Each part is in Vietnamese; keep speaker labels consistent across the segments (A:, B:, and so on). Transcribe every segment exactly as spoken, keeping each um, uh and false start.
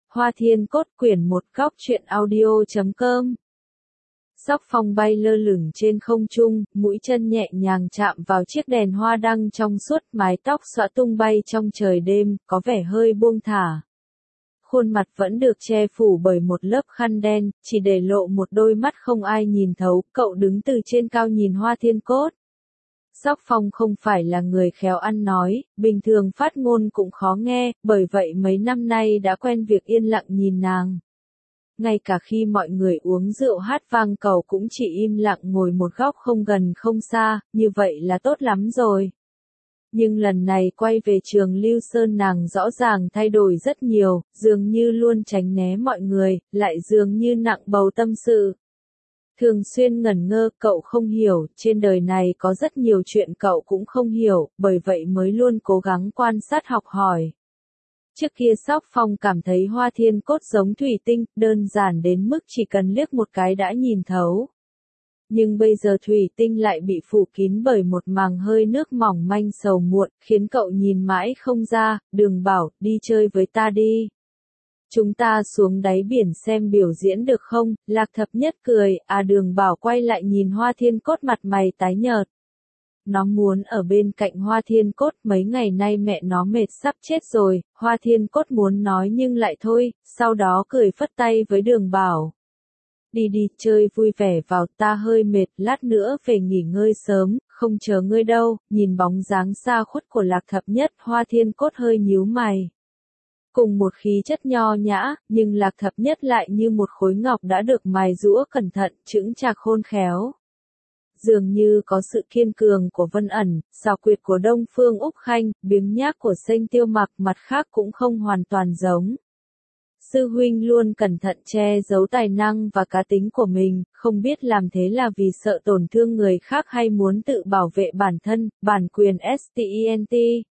A: Hoa Thiên Cốt quyển một góc truyện audio chấm com. Sóc Phong bay lơ lửng trên không trung, mũi chân nhẹ nhàng chạm vào chiếc đèn hoa đăng trong suốt, mái tóc xõa tung bay trong trời đêm, có vẻ hơi buông thả. Khuôn mặt vẫn được che phủ bởi một lớp khăn đen, chỉ để lộ một đôi mắt không ai nhìn thấu. Cậu đứng từ trên cao nhìn Hoa Thiên Cốt. Sóc Phong không phải là người khéo ăn nói, bình thường phát ngôn cũng khó nghe, bởi vậy mấy năm nay đã quen việc yên lặng nhìn nàng. Ngay cả khi mọi người uống rượu hát vang cầu cũng chỉ im lặng ngồi một góc không gần không xa, như vậy là tốt lắm rồi. Nhưng lần này quay về Trường Lưu Sơn nàng rõ ràng thay đổi rất nhiều, dường như luôn tránh né mọi người, lại dường như nặng bầu tâm sự. Thường xuyên ngẩn ngơ, cậu không hiểu, trên đời này có rất nhiều chuyện cậu cũng không hiểu, bởi vậy mới luôn cố gắng quan sát học hỏi. Trước kia Sóc Phong cảm thấy Hoa Thiên Cốt giống thủy tinh, đơn giản đến mức chỉ cần liếc một cái đã nhìn thấu. Nhưng bây giờ thủy tinh lại bị phủ kín bởi một màng hơi nước mỏng manh sầu muộn, khiến cậu nhìn mãi không ra. Đường Bảo, đi chơi với ta đi. Chúng ta xuống đáy biển xem biểu diễn được không? Lạc Thập Nhất cười, à Đường Bảo quay lại nhìn Hoa Thiên Cốt mặt mày tái nhợt. Nó muốn ở bên cạnh Hoa Thiên Cốt, mấy ngày nay mẹ nó mệt sắp chết rồi. Hoa Thiên Cốt muốn nói nhưng lại thôi, sau đó cười phất tay với Đường Bảo. Đi đi, chơi vui vẻ vào, ta hơi mệt, lát nữa về nghỉ ngơi sớm, không chờ ngươi đâu. Nhìn bóng dáng xa khuất của Lạc Thập Nhất, Hoa Thiên Cốt hơi nhíu mày. Cùng một khí chất nho nhã, nhưng Lạc Thập Nhất lại như một khối ngọc đã được mài giũa cẩn thận, chững chạc khôn khéo. Dường như có sự kiên cường của Vân Ẩn, xảo quyệt của Đông Phương Úc Khanh, biếng nhác của Sênh Tiêu Mặc, mặt khác cũng không hoàn toàn giống. Sư huynh luôn cẩn thận che giấu tài năng và cá tính của mình, không biết làm thế là vì sợ tổn thương người khác hay muốn tự bảo vệ bản thân, bản quyền stent.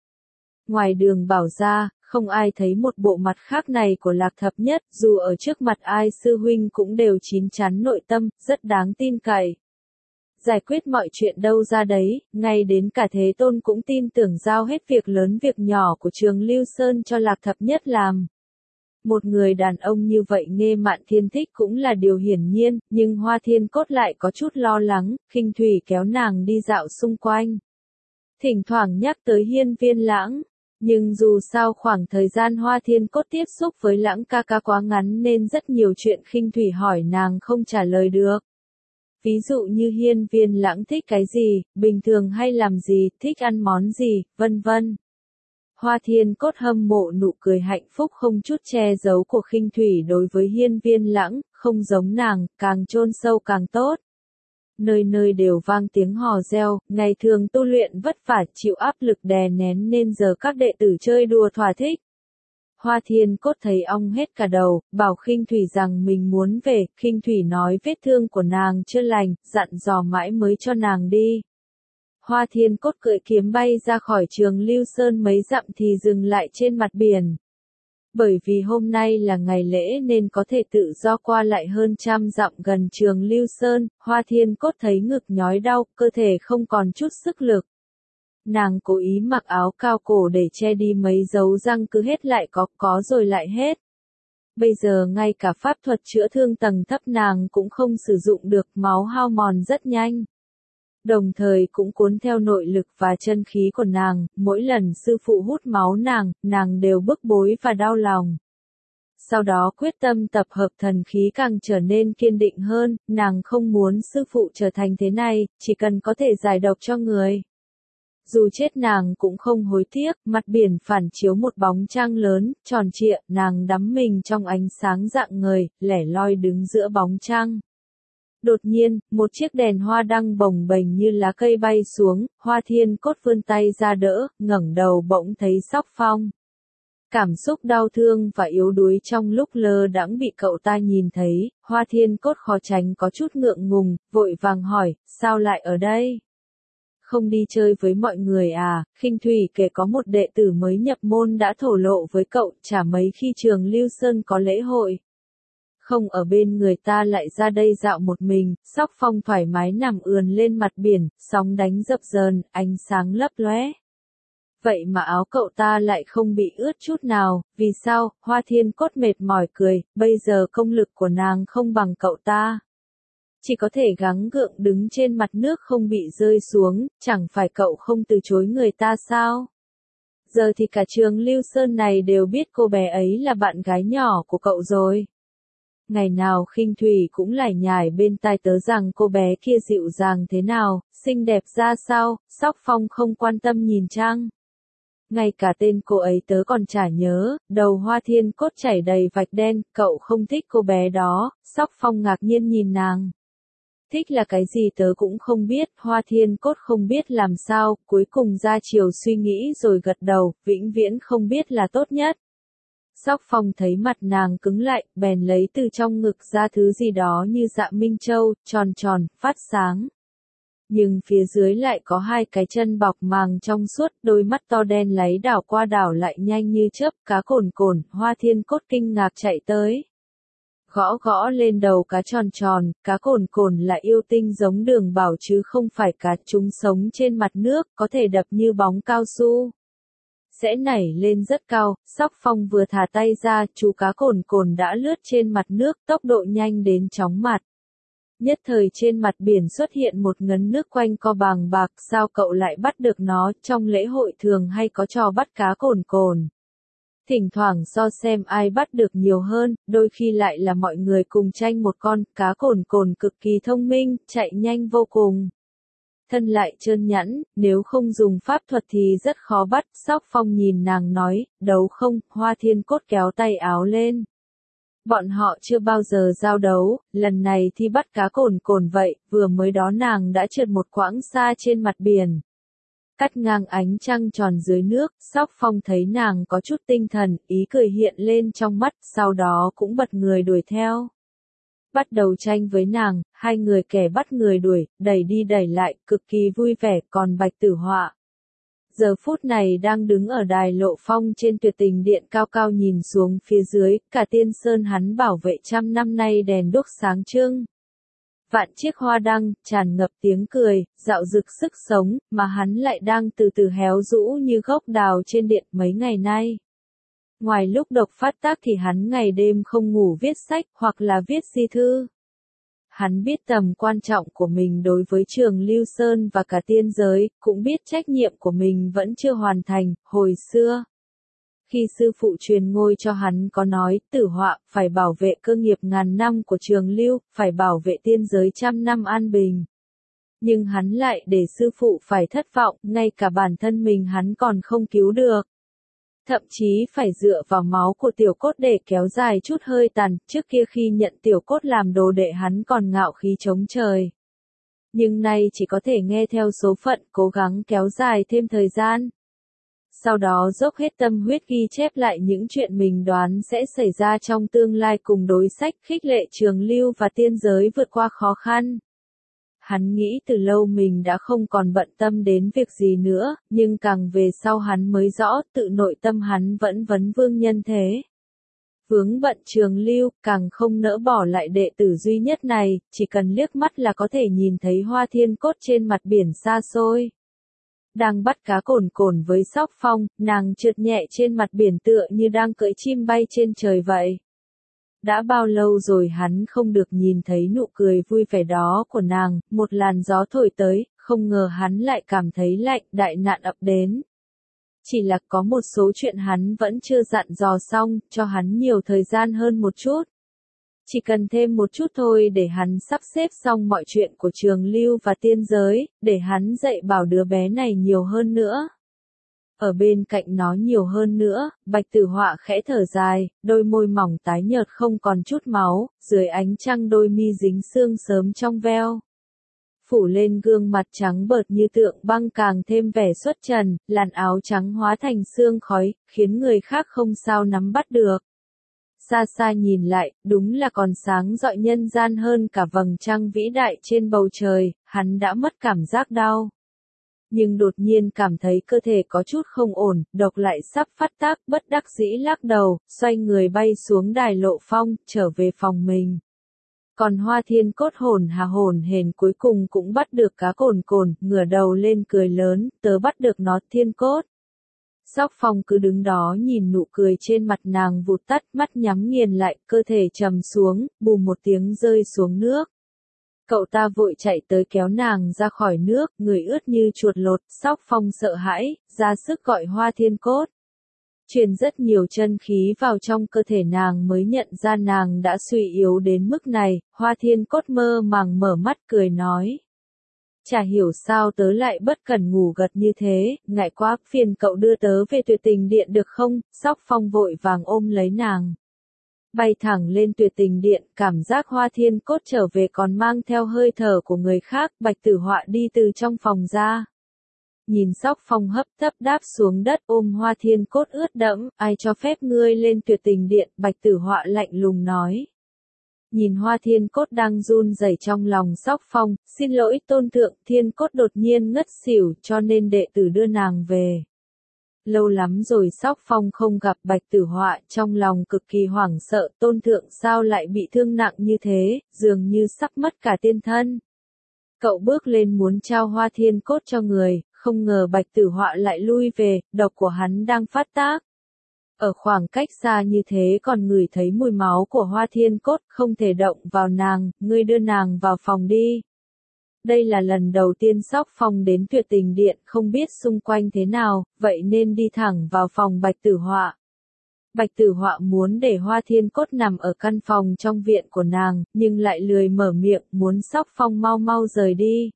A: Ngoài Đường Bảo ra, không ai thấy một bộ mặt khác này của Lạc Thập Nhất, dù ở trước mặt ai sư huynh cũng đều chín chắn nội tâm, rất đáng tin cậy. Giải quyết mọi chuyện đâu ra đấy, ngay đến cả Thế Tôn cũng tin tưởng giao hết việc lớn việc nhỏ của Trường Lưu Sơn cho Lạc Thập Nhất làm. Một người đàn ông như vậy Nghê Mạn Thiên thích cũng là điều hiển nhiên, nhưng Hoa Thiên Cốt lại có chút lo lắng, khinh thủy kéo nàng đi dạo xung quanh. Thỉnh thoảng nhắc tới Hiên Viên Lãng, nhưng dù sao khoảng thời gian Hoa Thiên Cốt tiếp xúc với Lãng ca ca quá ngắn nên rất nhiều chuyện khinh thủy hỏi nàng không trả lời được. Ví dụ như Hiên Viên Lãng thích cái gì, bình thường hay làm gì, thích ăn món gì, vân vân. Hoa Thiên Cốt hâm mộ nụ cười hạnh phúc không chút che giấu của khinh thủy đối với Hiên Viên Lãng, không giống nàng, càng chôn sâu càng tốt. Nơi nơi đều vang tiếng hò reo, ngày thường tu luyện vất vả chịu áp lực đè nén nên giờ các đệ tử chơi đùa thỏa thích. Hoa Thiên Cốt thấy ong hết cả đầu, bảo khinh thủy rằng mình muốn về, khinh thủy nói vết thương của nàng chưa lành, dặn dò mãi mới cho nàng đi. Hoa Thiên Cốt cưỡi kiếm bay ra khỏi Trường Lưu Sơn mấy dặm thì dừng lại trên mặt biển. Bởi vì hôm nay là ngày lễ nên có thể tự do qua lại hơn trăm dặm gần Trường Lưu Sơn, Hoa Thiên Cốt thấy ngực nhói đau, cơ thể không còn chút sức lực. Nàng cố ý mặc áo cao cổ để che đi mấy dấu răng cứ hết lại có, có rồi lại hết. Bây giờ ngay cả pháp thuật chữa thương tầng thấp nàng cũng không sử dụng được, máu hao mòn rất nhanh. Đồng thời cũng cuốn theo nội lực và chân khí của nàng, mỗi lần sư phụ hút máu nàng, nàng đều bức bối và đau lòng. Sau đó quyết tâm tập hợp thần khí càng trở nên kiên định hơn, nàng không muốn sư phụ trở thành thế này, chỉ cần có thể giải độc cho người. Dù chết nàng cũng không hối tiếc, mặt biển phản chiếu một bóng trăng lớn, tròn trịa, nàng đắm mình trong ánh sáng rạng ngời, lẻ loi đứng giữa bóng trăng. Đột nhiên, một chiếc đèn hoa đăng bồng bềnh như lá cây bay xuống, Hoa Thiên Cốt vươn tay ra đỡ, ngẩng đầu bỗng thấy Sóc Phong. Cảm xúc đau thương và yếu đuối trong lúc lơ đãng bị cậu ta nhìn thấy, Hoa Thiên Cốt khó tránh có chút ngượng ngùng, vội vàng hỏi, sao lại ở đây? Không đi chơi với mọi người à? Khinh thủy kể có một đệ tử mới nhập môn đã thổ lộ với cậu, chả mấy khi Trường Lưu Sơn có lễ hội. Không ở bên người ta lại ra đây dạo một mình. Sóc Phong thoải mái nằm ườn lên mặt biển, sóng đánh dập dờn, ánh sáng lấp lóe. Vậy mà áo cậu ta lại không bị ướt chút nào, vì sao? Hoa Thiên Cốt mệt mỏi cười, bây giờ công lực của nàng không bằng cậu ta. Chỉ có thể gắng gượng đứng trên mặt nước không bị rơi xuống, chẳng phải cậu không từ chối người ta sao? Giờ thì cả trường Lưu Sơn này đều biết cô bé ấy là bạn gái nhỏ của cậu rồi. Ngày nào Khinh Thủy cũng lải nhải bên tai tớ rằng cô bé kia dịu dàng thế nào, xinh đẹp ra sao, Sóc Phong không quan tâm nhìn chăng? Ngay cả tên cô ấy tớ còn chả nhớ, đầu Hoa Thiên Cốt chảy đầy vạch đen, cậu không thích cô bé đó, Sóc Phong ngạc nhiên nhìn nàng. Thích là cái gì tớ cũng không biết, Hoa Thiên Cốt không biết làm sao, cuối cùng ra chiều suy nghĩ rồi gật đầu, vĩnh viễn không biết là tốt nhất. Sóc Phong thấy mặt nàng cứng lại, bèn lấy từ trong ngực ra thứ gì đó như dạ minh châu, tròn tròn, phát sáng. Nhưng phía dưới lại có hai cái chân bọc màng trong suốt, đôi mắt to đen láy đảo qua đảo lại nhanh như chớp, cá cồn cồn, Hoa Thiên Cốt kinh ngạc chạy tới. Gõ gõ lên đầu cá tròn tròn, cá cồn cồn là yêu tinh giống Đường Bảo chứ không phải cá, chúng sống trên mặt nước, có thể đập như bóng cao su. Sẽ nảy lên rất cao, Sóc Phong vừa thả tay ra, chú cá cồn cồn đã lướt trên mặt nước, tốc độ nhanh đến chóng mặt. Nhất thời trên mặt biển xuất hiện một ngấn nước quanh co bàng bạc, sao cậu lại bắt được nó, trong lễ hội thường hay có trò bắt cá cồn cồn. Thỉnh thoảng so xem ai bắt được nhiều hơn, đôi khi lại là mọi người cùng tranh một con, cá cồn cồn cực kỳ thông minh, chạy nhanh vô cùng. Thân lại trơn nhẵn, nếu không dùng pháp thuật thì rất khó bắt, Sóc Phong nhìn nàng nói, đấu không, Hoa Thiên Cốt kéo tay áo lên. Bọn họ chưa bao giờ giao đấu, lần này thì bắt cá cồn cồn vậy, vừa mới đó nàng đã trượt một quãng xa trên mặt biển. Cắt ngang ánh trăng tròn dưới nước, Sóc Phong thấy nàng có chút tinh thần, ý cười hiện lên trong mắt, sau đó cũng bật người đuổi theo. Bắt đầu tranh với nàng, hai người kẻ bắt người đuổi, đẩy đi đẩy lại, cực kỳ vui vẻ, còn Bạch Tử Họa. Giờ phút này đang đứng ở đài Lộ Phong trên Tuyệt Tình Điện cao cao nhìn xuống phía dưới, cả Tiên Sơn hắn bảo vệ trăm năm nay đèn đuốc sáng trưng. Vạn chiếc hoa đăng, tràn ngập tiếng cười, dạo dực sức sống, mà hắn lại đang từ từ héo rũ như gốc đào trên điện mấy ngày nay. Ngoài lúc độc phát tác thì hắn ngày đêm không ngủ viết sách hoặc là viết di thư. Hắn biết tầm quan trọng của mình đối với trường Lưu Sơn và cả tiên giới, cũng biết trách nhiệm của mình vẫn chưa hoàn thành, hồi xưa. Khi sư phụ truyền ngôi cho hắn có nói, Tử Họa, phải bảo vệ cơ nghiệp ngàn năm của trường Lưu, phải bảo vệ tiên giới trăm năm an bình. Nhưng hắn lại để sư phụ phải thất vọng, ngay cả bản thân mình hắn còn không cứu được. Thậm chí phải dựa vào máu của Tiểu Cốt để kéo dài chút hơi tàn, trước kia khi nhận Tiểu Cốt làm đồ đệ hắn còn ngạo khí chống trời. Nhưng nay chỉ có thể nghe theo số phận, cố gắng kéo dài thêm thời gian. Sau đó dốc hết tâm huyết ghi chép lại những chuyện mình đoán sẽ xảy ra trong tương lai cùng đối sách khích lệ trường Lưu và tiên giới vượt qua khó khăn. Hắn nghĩ từ lâu mình đã không còn bận tâm đến việc gì nữa, nhưng càng về sau hắn mới rõ tự nội tâm hắn vẫn vấn vương nhân thế. Vướng bận trường Lưu, càng không nỡ bỏ lại đệ tử duy nhất này, chỉ cần liếc mắt là có thể nhìn thấy Hoa Thiên Cốt trên mặt biển xa xôi. Đang bắt cá cồn cồn với Sóc Phong, nàng trượt nhẹ trên mặt biển tựa như đang cưỡi chim bay trên trời vậy. Đã bao lâu rồi hắn không được nhìn thấy nụ cười vui vẻ đó của nàng, một làn gió thổi tới, không ngờ hắn lại cảm thấy lạnh, đại nạn ập đến. Chỉ là có một số chuyện hắn vẫn chưa dặn dò xong, cho hắn nhiều thời gian hơn một chút. Chỉ cần thêm một chút thôi để hắn sắp xếp xong mọi chuyện của trường Lưu và tiên giới, để hắn dạy bảo đứa bé này nhiều hơn nữa. Ở bên cạnh nó nhiều hơn nữa, Bạch Tử Họa khẽ thở dài, đôi môi mỏng tái nhợt không còn chút máu, dưới ánh trăng đôi mi dính sương sớm trong veo. Phủ lên gương mặt trắng bợt như tượng băng càng thêm vẻ xuất trần, làn áo trắng hóa thành sương khói, khiến người khác không sao nắm bắt được. Xa xa nhìn lại, đúng là còn sáng rọi nhân gian hơn cả vầng trăng vĩ đại trên bầu trời, hắn đã mất cảm giác đau. Nhưng đột nhiên cảm thấy cơ thể có chút không ổn, độc lại sắp phát tác, bất đắc dĩ lắc đầu, xoay người bay xuống đài Lộ Phong, trở về phòng mình. Còn Hoa Thiên Cốt hồn hà hồn hển cuối cùng cũng bắt được cá cồn cồn, ngửa đầu lên cười lớn, tớ bắt được nó Thiên Cốt. Sóc Phong cứ đứng đó nhìn nụ cười trên mặt nàng vụt tắt, mắt nhắm nghiền lại, cơ thể trầm xuống, bùm một tiếng rơi xuống nước. Cậu ta vội chạy tới kéo nàng ra khỏi nước, người ướt như chuột lột. Sóc Phong sợ hãi, ra sức gọi Hoa Thiên Cốt. Truyền rất nhiều chân khí vào trong cơ thể nàng mới nhận ra nàng đã suy yếu đến mức này. Hoa Thiên Cốt mơ màng mở mắt cười nói. Chả hiểu sao tớ lại bất cần ngủ gật như thế, ngại quá, phiền cậu đưa tớ về Tuyệt Tình Điện được không? Sóc Phong vội vàng ôm lấy nàng. Bay thẳng lên Tuyệt Tình Điện, cảm giác Hoa Thiên Cốt trở về còn mang theo hơi thở của người khác. Bạch Tử Họa đi từ trong phòng ra. Nhìn Sóc Phong hấp tấp đáp xuống đất ôm Hoa Thiên Cốt ướt đẫm, ai cho phép ngươi lên Tuyệt Tình Điện? Bạch Tử Họa lạnh lùng nói. Nhìn Hoa Thiên Cốt đang run rẩy trong lòng Sóc Phong, xin lỗi tôn thượng, Thiên Cốt đột nhiên ngất xỉu cho nên đệ tử đưa nàng về. Lâu lắm rồi Sóc Phong không gặp Bạch Tử Họa, trong lòng cực kỳ hoảng sợ, tôn thượng sao lại bị thương nặng như thế, dường như sắp mất cả tiên thân. Cậu bước lên muốn trao Hoa Thiên Cốt cho người, không ngờ Bạch Tử Họa lại lui về, độc của hắn đang phát tác. Ở khoảng cách xa như thế còn ngửi thấy mùi máu của Hoa Thiên Cốt, không thể động vào nàng, ngươi đưa nàng vào phòng đi. Đây là lần đầu tiên Sóc Phong đến Tuyệt Tình Điện, không biết xung quanh thế nào, vậy nên đi thẳng vào phòng Bạch Tử Họa. Bạch Tử Họa muốn để Hoa Thiên Cốt nằm ở căn phòng trong viện của nàng, nhưng lại lười mở miệng, muốn Sóc Phong mau mau rời đi.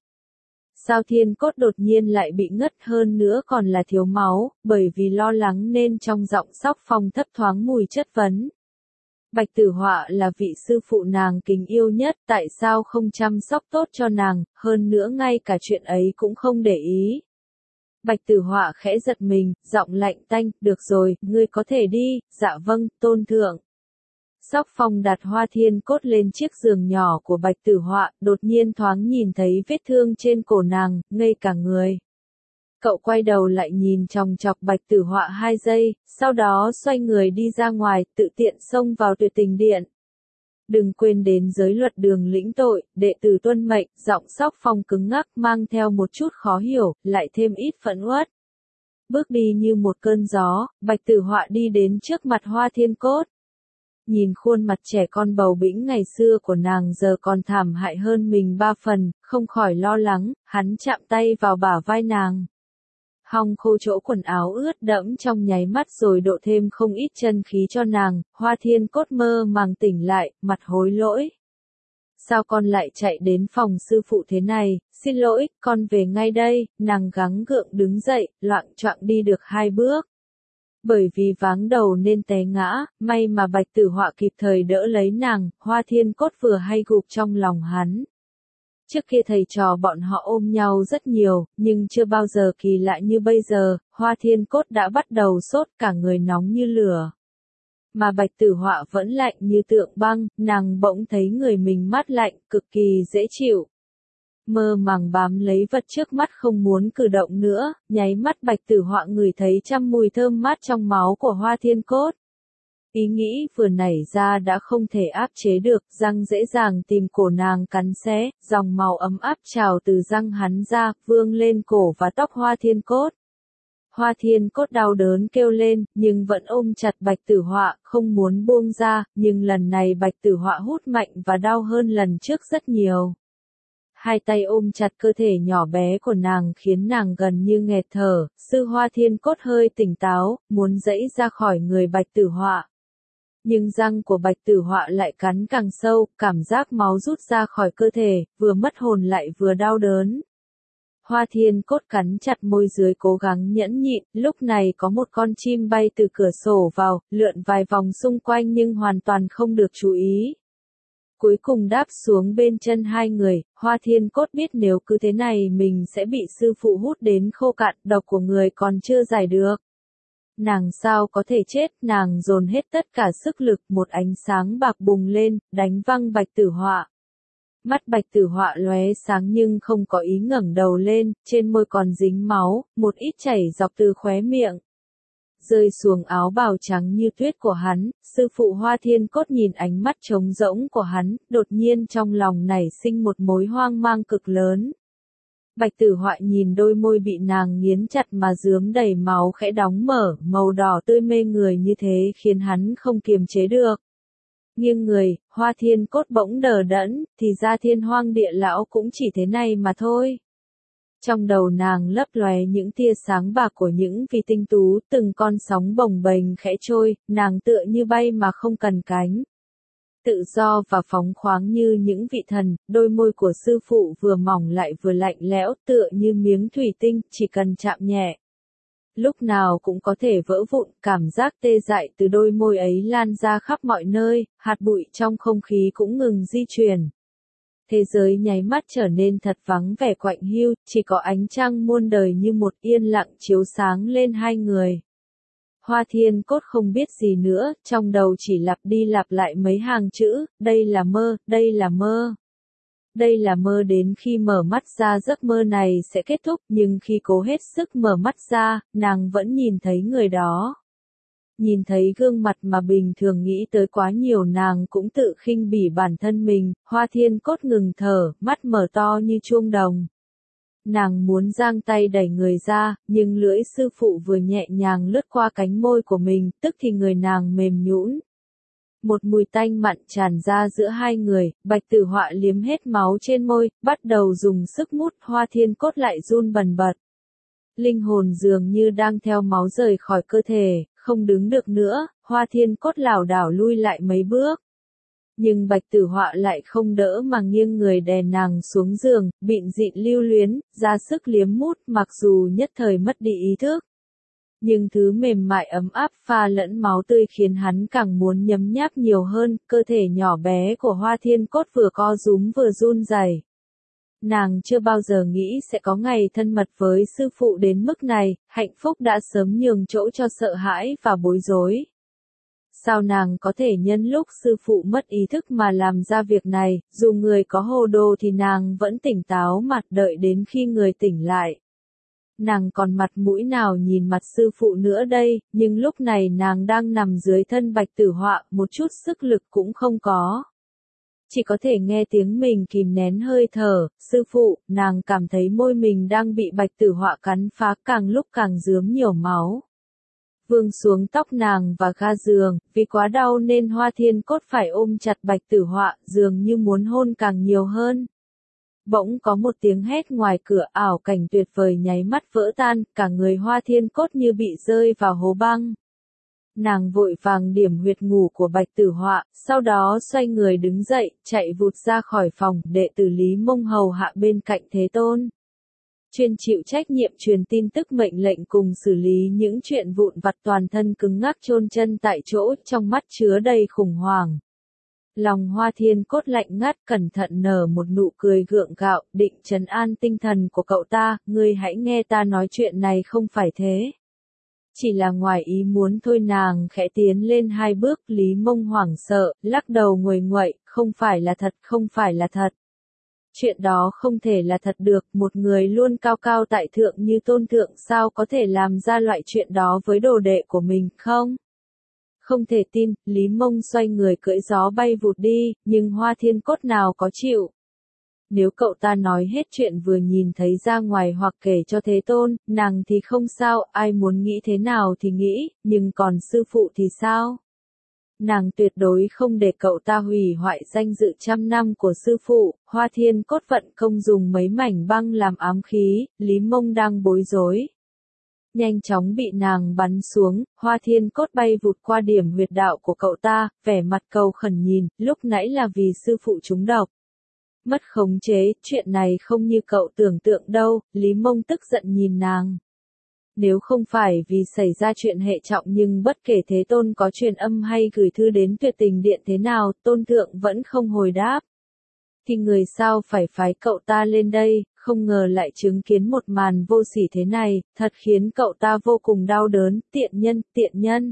A: Sao Thiên Cốt đột nhiên lại bị ngất, hơn nữa còn là thiếu máu, bởi vì lo lắng nên trong giọng Sóc Phong thấp thoáng mùi chất vấn. Bạch Tử Họa là vị sư phụ nàng kính yêu nhất, tại sao không chăm sóc tốt cho nàng, hơn nữa ngay cả chuyện ấy cũng không để ý. Bạch Tử Họa khẽ giật mình, giọng lạnh tanh, được rồi, ngươi có thể đi, dạ vâng, tôn thượng. Sóc Phong đặt Hoa Thiên Cốt lên chiếc giường nhỏ của Bạch Tử Họa, đột nhiên thoáng nhìn thấy vết thương trên cổ nàng, ngây cả người. Cậu quay đầu lại nhìn chòng chọc Bạch Tử Họa hai giây, sau đó xoay người đi ra ngoài, tự tiện xông vào Tuyệt Tình Điện. Đừng quên đến giới luật đường lĩnh tội, đệ tử tuân mệnh, giọng Sóc Phong cứng ngắc mang theo một chút khó hiểu, lại thêm ít phẫn uất. Bước đi như một cơn gió, Bạch Tử Họa đi đến trước mặt Hoa Thiên Cốt. Nhìn khuôn mặt trẻ con bầu bĩnh ngày xưa của nàng giờ còn thảm hại hơn mình ba phần, không khỏi lo lắng, hắn chạm tay vào bả vai nàng. Hong khô chỗ quần áo ướt đẫm trong nháy mắt rồi độ thêm không ít chân khí cho nàng. Hoa Thiên Cốt mơ màng tỉnh lại, mặt hối lỗi. Sao con lại chạy đến phòng sư phụ thế này, xin lỗi, con về ngay đây. Nàng gắng gượng đứng dậy, loạng choạng đi được hai bước. Bởi vì váng đầu nên té ngã, may mà Bạch Tử Họa kịp thời đỡ lấy nàng. Hoa Thiên Cốt vừa hay gục trong lòng hắn. Trước kia thầy trò bọn họ ôm nhau rất nhiều, nhưng chưa bao giờ kỳ lạ như bây giờ. Hoa Thiên Cốt đã bắt đầu sốt, cả người nóng như lửa. Mà Bạch Tử Họa vẫn lạnh như tượng băng, nàng bỗng thấy người mình mát lạnh, cực kỳ dễ chịu. Mơ màng bám lấy vật trước mắt không muốn cử động nữa, nháy mắt Bạch Tử Họa ngửi thấy trăm mùi thơm mát trong máu của Hoa Thiên Cốt. Ý nghĩ vừa nảy ra đã không thể áp chế được, răng dễ dàng tìm cổ nàng cắn xé, dòng màu ấm áp trào từ răng hắn ra, vương lên cổ và tóc Hoa Thiên Cốt. Hoa Thiên Cốt đau đớn kêu lên, nhưng vẫn ôm chặt Bạch Tử Họa, không muốn buông ra, nhưng lần này Bạch Tử Họa hút mạnh và đau hơn lần trước rất nhiều. Hai tay ôm chặt cơ thể nhỏ bé của nàng khiến nàng gần như nghẹt thở, sư Hoa Thiên Cốt hơi tỉnh táo, muốn giãy ra khỏi người Bạch Tử Họa. Nhưng răng của Bạch Tử Họa lại cắn càng sâu, cảm giác máu rút ra khỏi cơ thể, vừa mất hồn lại vừa đau đớn. Hoa Thiên Cốt cắn chặt môi dưới cố gắng nhẫn nhịn, lúc này có một con chim bay từ cửa sổ vào, lượn vài vòng xung quanh nhưng hoàn toàn không được chú ý. Cuối cùng đáp xuống bên chân hai người, Hoa Thiên Cốt biết nếu cứ thế này mình sẽ bị sư phụ hút đến khô cạn, độc của người còn chưa giải được. Nàng sao có thể chết, nàng dồn hết tất cả sức lực, một ánh sáng bạc bùng lên, đánh văng Bạch Tử Họa. Mắt Bạch Tử Họa lóe sáng nhưng không có ý ngẩng đầu lên, trên môi còn dính máu, một ít chảy dọc từ khóe miệng. Rơi xuống áo bào trắng như tuyết của hắn, sư phụ Hoa Thiên Cốt nhìn ánh mắt trống rỗng của hắn, đột nhiên trong lòng nảy sinh một mối hoang mang cực lớn. Bạch Tử Họa nhìn đôi môi bị nàng nghiến chặt mà rướm đầy máu khẽ đóng mở, màu đỏ tươi mê người như thế khiến hắn không kiềm chế được. Nghiêng người, Hoa Thiên Cốt bỗng đờ đẫn, thì ra Thiên Hoang Địa Lão cũng chỉ thế này mà thôi. Trong đầu nàng lấp lóe những tia sáng bạc của những vì tinh tú, từng con sóng bồng bềnh khẽ trôi, nàng tựa như bay mà không cần cánh. Tự do và phóng khoáng như những vị thần, đôi môi của sư phụ vừa mỏng lại vừa lạnh lẽo tựa như miếng thủy tinh, chỉ cần chạm nhẹ. Lúc nào cũng có thể vỡ vụn, cảm giác tê dại từ đôi môi ấy lan ra khắp mọi nơi, hạt bụi trong không khí cũng ngừng di chuyển. Thế giới nháy mắt trở nên thật vắng vẻ quạnh hiu, chỉ có ánh trăng muôn đời như một yên lặng chiếu sáng lên hai người. Hoa Thiên Cốt không biết gì nữa, trong đầu chỉ lặp đi lặp lại mấy hàng chữ, đây là mơ, đây là mơ. Đây là mơ đến khi mở mắt ra giấc mơ này sẽ kết thúc, nhưng khi cố hết sức mở mắt ra, nàng vẫn nhìn thấy người đó. Nhìn thấy gương mặt mà bình thường nghĩ tới quá nhiều nàng cũng tự khinh bỉ bản thân mình, Hoa Thiên Cốt ngừng thở, mắt mở to như chuông đồng. Nàng muốn giang tay đẩy người ra, nhưng lưỡi sư phụ vừa nhẹ nhàng lướt qua cánh môi của mình, tức thì người nàng mềm nhũn. Một mùi tanh mặn tràn ra giữa hai người, Bạch Tử Họa liếm hết máu trên môi, bắt đầu dùng sức mút, Hoa Thiên Cốt lại run bần bật. Linh hồn dường như đang theo máu rời khỏi cơ thể, không đứng được nữa, Hoa Thiên Cốt lảo đảo lui lại mấy bước. Nhưng Bạch Tử Họa lại không đỡ mà nghiêng người đè nàng xuống giường, bịn dịn lưu luyến, ra sức liếm mút mặc dù nhất thời mất đi ý thức. Nhưng thứ mềm mại ấm áp pha lẫn máu tươi khiến hắn càng muốn nhấm nháp nhiều hơn, cơ thể nhỏ bé của Hoa Thiên Cốt vừa co rúm vừa run rẩy. Nàng chưa bao giờ nghĩ sẽ có ngày thân mật với sư phụ đến mức này, hạnh phúc đã sớm nhường chỗ cho sợ hãi và bối rối. Sao nàng có thể nhân lúc sư phụ mất ý thức mà làm ra việc này, dù người có hồ đồ thì nàng vẫn tỉnh táo mặt đợi đến khi người tỉnh lại. Nàng còn mặt mũi nào nhìn mặt sư phụ nữa đây, nhưng lúc này nàng đang nằm dưới thân Bạch Tử Họa, một chút sức lực cũng không có. Chỉ có thể nghe tiếng mình kìm nén hơi thở, sư phụ, nàng cảm thấy môi mình đang bị Bạch Tử Họa cắn phá càng lúc càng rướm nhiều máu. Vương xuống tóc nàng và ga giường, vì quá đau nên Hoa Thiên Cốt phải ôm chặt Bạch Tử Họa, dường như muốn hôn càng nhiều hơn. Bỗng có một tiếng hét ngoài cửa, ảo cảnh tuyệt vời nháy mắt vỡ tan, cả người Hoa Thiên Cốt như bị rơi vào hố băng. Nàng vội vàng điểm huyệt ngủ của Bạch Tử Họa, sau đó xoay người đứng dậy, chạy vụt ra khỏi phòng, đệ tử Lý Mông hầu hạ bên cạnh Thế Tôn. Chuyên chịu trách nhiệm truyền tin tức mệnh lệnh cùng xử lý những chuyện vụn vặt, toàn thân cứng ngắc chôn chân tại chỗ, trong mắt chứa đầy khủng hoảng. Lòng Hoa Thiên Cốt lạnh ngắt, cẩn thận nở một nụ cười gượng gạo, định trấn an tinh thần của cậu ta, ngươi hãy nghe ta nói chuyện này không phải thế. Chỉ là ngoài ý muốn thôi. Nàng khẽ tiến lên hai bước, Lý Mông hoảng sợ, lắc đầu nguầy nguậy, không phải là thật, không phải là thật. Chuyện đó không thể là thật được, một người luôn cao cao tại thượng như Tôn Thượng sao có thể làm ra loại chuyện đó với đồ đệ của mình, không? Không thể tin, Lý Mông xoay người cưỡi gió bay vụt đi, nhưng Hoa Thiên Cốt nào có chịu. Nếu cậu ta nói hết chuyện vừa nhìn thấy ra ngoài hoặc kể cho Thế Tôn, nàng thì không sao, ai muốn nghĩ thế nào thì nghĩ, nhưng còn sư phụ thì sao? Nàng tuyệt đối không để cậu ta hủy hoại danh dự trăm năm của sư phụ. Hoa Thiên Cốt vận công dùng mấy mảnh băng làm ám khí, Lý Mông đang bối rối. Nhanh chóng bị nàng bắn xuống, Hoa Thiên Cốt bay vụt qua điểm huyệt đạo của cậu ta, vẻ mặt cầu khẩn nhìn, lúc nãy là vì sư phụ trúng độc. Mất khống chế, chuyện này không như cậu tưởng tượng đâu, Lý Mông tức giận nhìn nàng. Nếu không phải vì xảy ra chuyện hệ trọng nhưng bất kể Thế Tôn có truyền âm hay gửi thư đến Tuyệt Tình Điện thế nào, Tôn Thượng vẫn không hồi đáp. Thì người sao phải phái cậu ta lên đây, không ngờ lại chứng kiến một màn vô sỉ thế này, thật khiến cậu ta vô cùng đau đớn, tiện nhân, tiện nhân.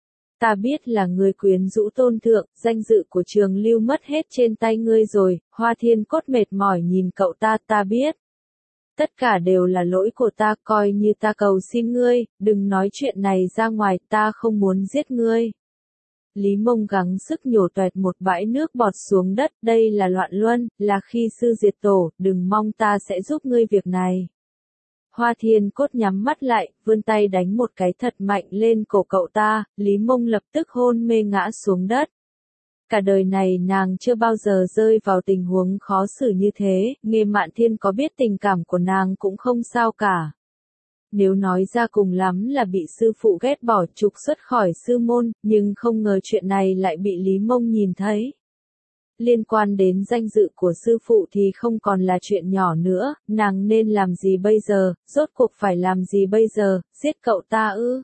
A: Ta biết là ngươi quyến rũ Tôn Thượng, danh dự của Trường Lưu mất hết trên tay ngươi rồi. Hoa Thiên Cốt mệt mỏi nhìn cậu ta, ta biết. Tất cả đều là lỗi của ta, coi như ta cầu xin ngươi, đừng nói chuyện này ra ngoài, ta không muốn giết ngươi. Lý Mông gắng sức nhổ toẹt một bãi nước bọt xuống đất, đây là loạn luân, là khi sư diệt tổ, đừng mong ta sẽ giúp ngươi việc này. Hoa Thiên Cốt nhắm mắt lại, vươn tay đánh một cái thật mạnh lên cổ cậu ta, Lý Mông lập tức hôn mê ngã xuống đất. Cả đời này nàng chưa bao giờ rơi vào tình huống khó xử như thế, Nghê Mạn Thiên có biết tình cảm của nàng cũng không sao cả. Nếu nói ra cùng lắm là bị sư phụ ghét bỏ trục xuất khỏi sư môn, nhưng không ngờ chuyện này lại bị Lý Mông nhìn thấy. Liên quan đến danh dự của sư phụ thì không còn là chuyện nhỏ nữa, nàng nên làm gì bây giờ, rốt cuộc phải làm gì bây giờ, giết cậu ta ư?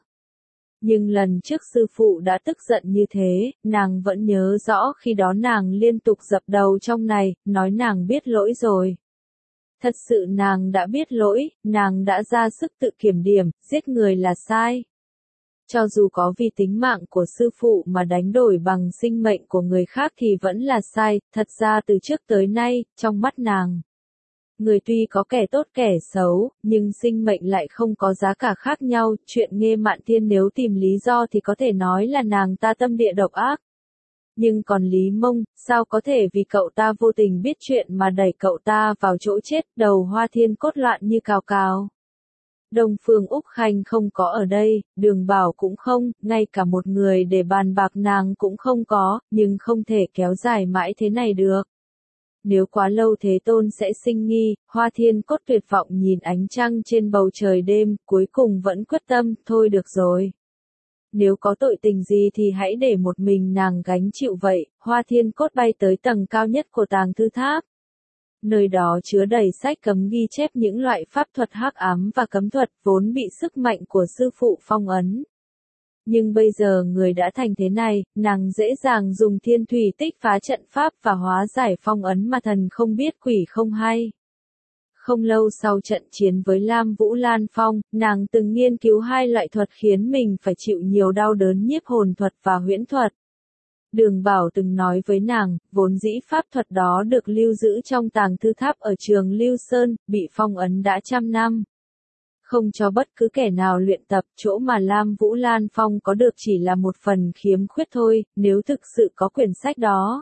A: Nhưng lần trước sư phụ đã tức giận như thế, nàng vẫn nhớ rõ khi đó nàng liên tục dập đầu trong này, nói nàng biết lỗi rồi. Thật sự nàng đã biết lỗi, nàng đã ra sức tự kiểm điểm, giết người là sai. Cho dù có vì tính mạng của sư phụ mà đánh đổi bằng sinh mệnh của người khác thì vẫn là sai, thật ra từ trước tới nay, trong mắt nàng. Người tuy có kẻ tốt kẻ xấu, nhưng sinh mệnh lại không có giá cả khác nhau, chuyện Nghê Mạn Thiên nếu tìm lý do thì có thể nói là nàng ta tâm địa độc ác. Nhưng còn Lý Mông, sao có thể vì cậu ta vô tình biết chuyện mà đẩy cậu ta vào chỗ chết, đầu Hoa Thiên Cốt loạn như cào cào. Đông Phương Úc Khanh không có ở đây, Đường Bảo cũng không, ngay cả một người để bàn bạc nàng cũng không có, nhưng không thể kéo dài mãi thế này được. Nếu quá lâu Thế Tôn sẽ sinh nghi, Hoa Thiên Cốt tuyệt vọng nhìn ánh trăng trên bầu trời đêm, cuối cùng vẫn quyết tâm, thôi được rồi. Nếu có tội tình gì thì hãy để một mình nàng gánh chịu vậy, Hoa Thiên Cốt bay tới tầng cao nhất của tàng thư tháp. Nơi đó chứa đầy sách cấm ghi chép những loại pháp thuật hắc ám và cấm thuật vốn bị sức mạnh của sư phụ phong ấn. Nhưng bây giờ người đã thành thế này, nàng dễ dàng dùng thiên thủy tích phá trận pháp và hóa giải phong ấn mà thần không biết quỷ không hay. Không lâu sau trận chiến với Lam Vũ Lan Phong, nàng từng nghiên cứu hai loại thuật khiến mình phải chịu nhiều đau đớn nhiếp hồn thuật và huyễn thuật. Đường Bảo từng nói với nàng, vốn dĩ pháp thuật đó được lưu giữ trong tàng thư tháp ở trường Lưu Sơn, bị phong ấn đã trăm năm. Không cho bất cứ kẻ nào luyện tập, chỗ mà Lam Vũ Lan Phong có được chỉ là một phần khiếm khuyết thôi, nếu thực sự có quyển sách đó.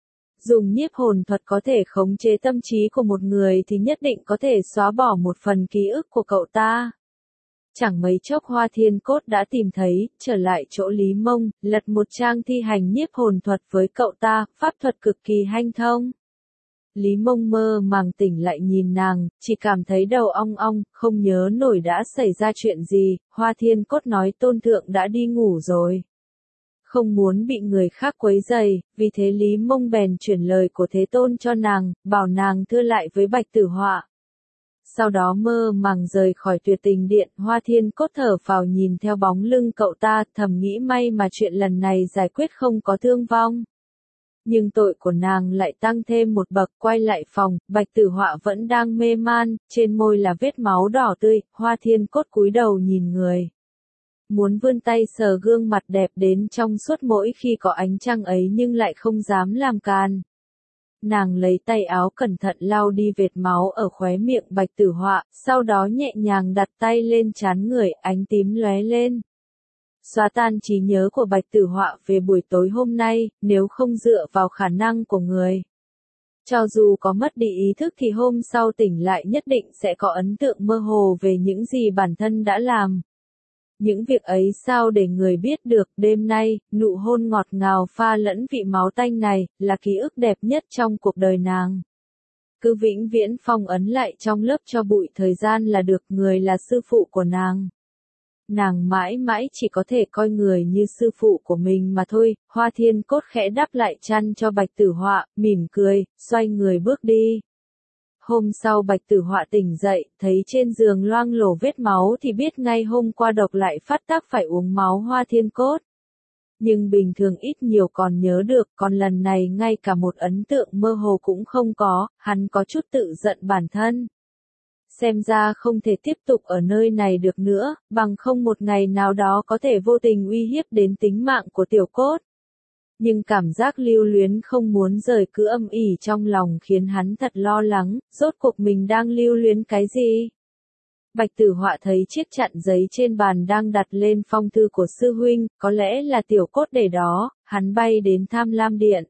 A: Dùng nhiếp hồn thuật có thể khống chế tâm trí của một người thì nhất định có thể xóa bỏ một phần ký ức của cậu ta. Chẳng mấy chốc Hoa Thiên Cốt đã tìm thấy, trở lại chỗ Lý Mông, lật một trang thi hành nhiếp hồn thuật với cậu ta, pháp thuật cực kỳ hanh thông. Lý Mông mơ màng tỉnh lại nhìn nàng, chỉ cảm thấy đầu ong ong, không nhớ nổi đã xảy ra chuyện gì, Hoa Thiên Cốt nói Tôn Thượng đã đi ngủ rồi. Không muốn bị người khác quấy rầy, vì thế Lý Mông bèn chuyển lời của Thế Tôn cho nàng, bảo nàng thưa lại với Bạch Tử Họa. Sau đó mơ màng rời khỏi Tuyệt Tình Điện, Hoa Thiên Cốt thở phào nhìn theo bóng lưng cậu ta, thầm nghĩ may mà chuyện lần này giải quyết không có thương vong. Nhưng tội của nàng lại tăng thêm một bậc, quay lại phòng, Bạch Tử Họa vẫn đang mê man, trên môi là vết máu đỏ tươi, Hoa Thiên Cốt cúi đầu nhìn người. Muốn vươn tay sờ gương mặt đẹp đến trong suốt mỗi khi có ánh trăng ấy nhưng lại không dám làm càn. Nàng lấy tay áo cẩn thận lau đi vệt máu ở khóe miệng Bạch Tử Họa, sau đó nhẹ nhàng đặt tay lên trán người, ánh tím lóe lên. Xóa tan trí nhớ của Bạch Tử Họa về buổi tối hôm nay, nếu không dựa vào khả năng của người. Cho dù có mất đi ý thức thì hôm sau tỉnh lại nhất định sẽ có ấn tượng mơ hồ về những gì bản thân đã làm. Những việc ấy sao để người biết được, đêm nay, nụ hôn ngọt ngào pha lẫn vị máu tanh này, là ký ức đẹp nhất trong cuộc đời nàng. Cứ vĩnh viễn phong ấn lại trong lớp cho bụi thời gian là được, người là sư phụ của nàng. Nàng mãi mãi chỉ có thể coi người như sư phụ của mình mà thôi, Hoa Thiên Cốt khẽ đắp lại chăn cho Bạch Tử Họa, mỉm cười, xoay người bước đi. Hôm sau Bạch Tử Họa tỉnh dậy, thấy trên giường loang lổ vết máu thì biết ngay hôm qua độc lại phát tác phải uống máu Hoa Thiên Cốt. Nhưng bình thường ít nhiều còn nhớ được, còn lần này ngay cả một ấn tượng mơ hồ cũng không có, hắn có chút tự giận bản thân. Xem ra không thể tiếp tục ở nơi này được nữa, bằng không một ngày nào đó có thể vô tình uy hiếp đến tính mạng của Tiểu Cốt. Nhưng cảm giác lưu luyến không muốn rời cứ âm ỉ trong lòng khiến hắn thật lo lắng, rốt cuộc mình đang lưu luyến cái gì? Bạch Tử Họa thấy chiếc chặn giấy trên bàn đang đặt lên phong thư của sư huynh, có lẽ là Tiểu Cốt để đó, hắn bay đến Tham Lam Điện.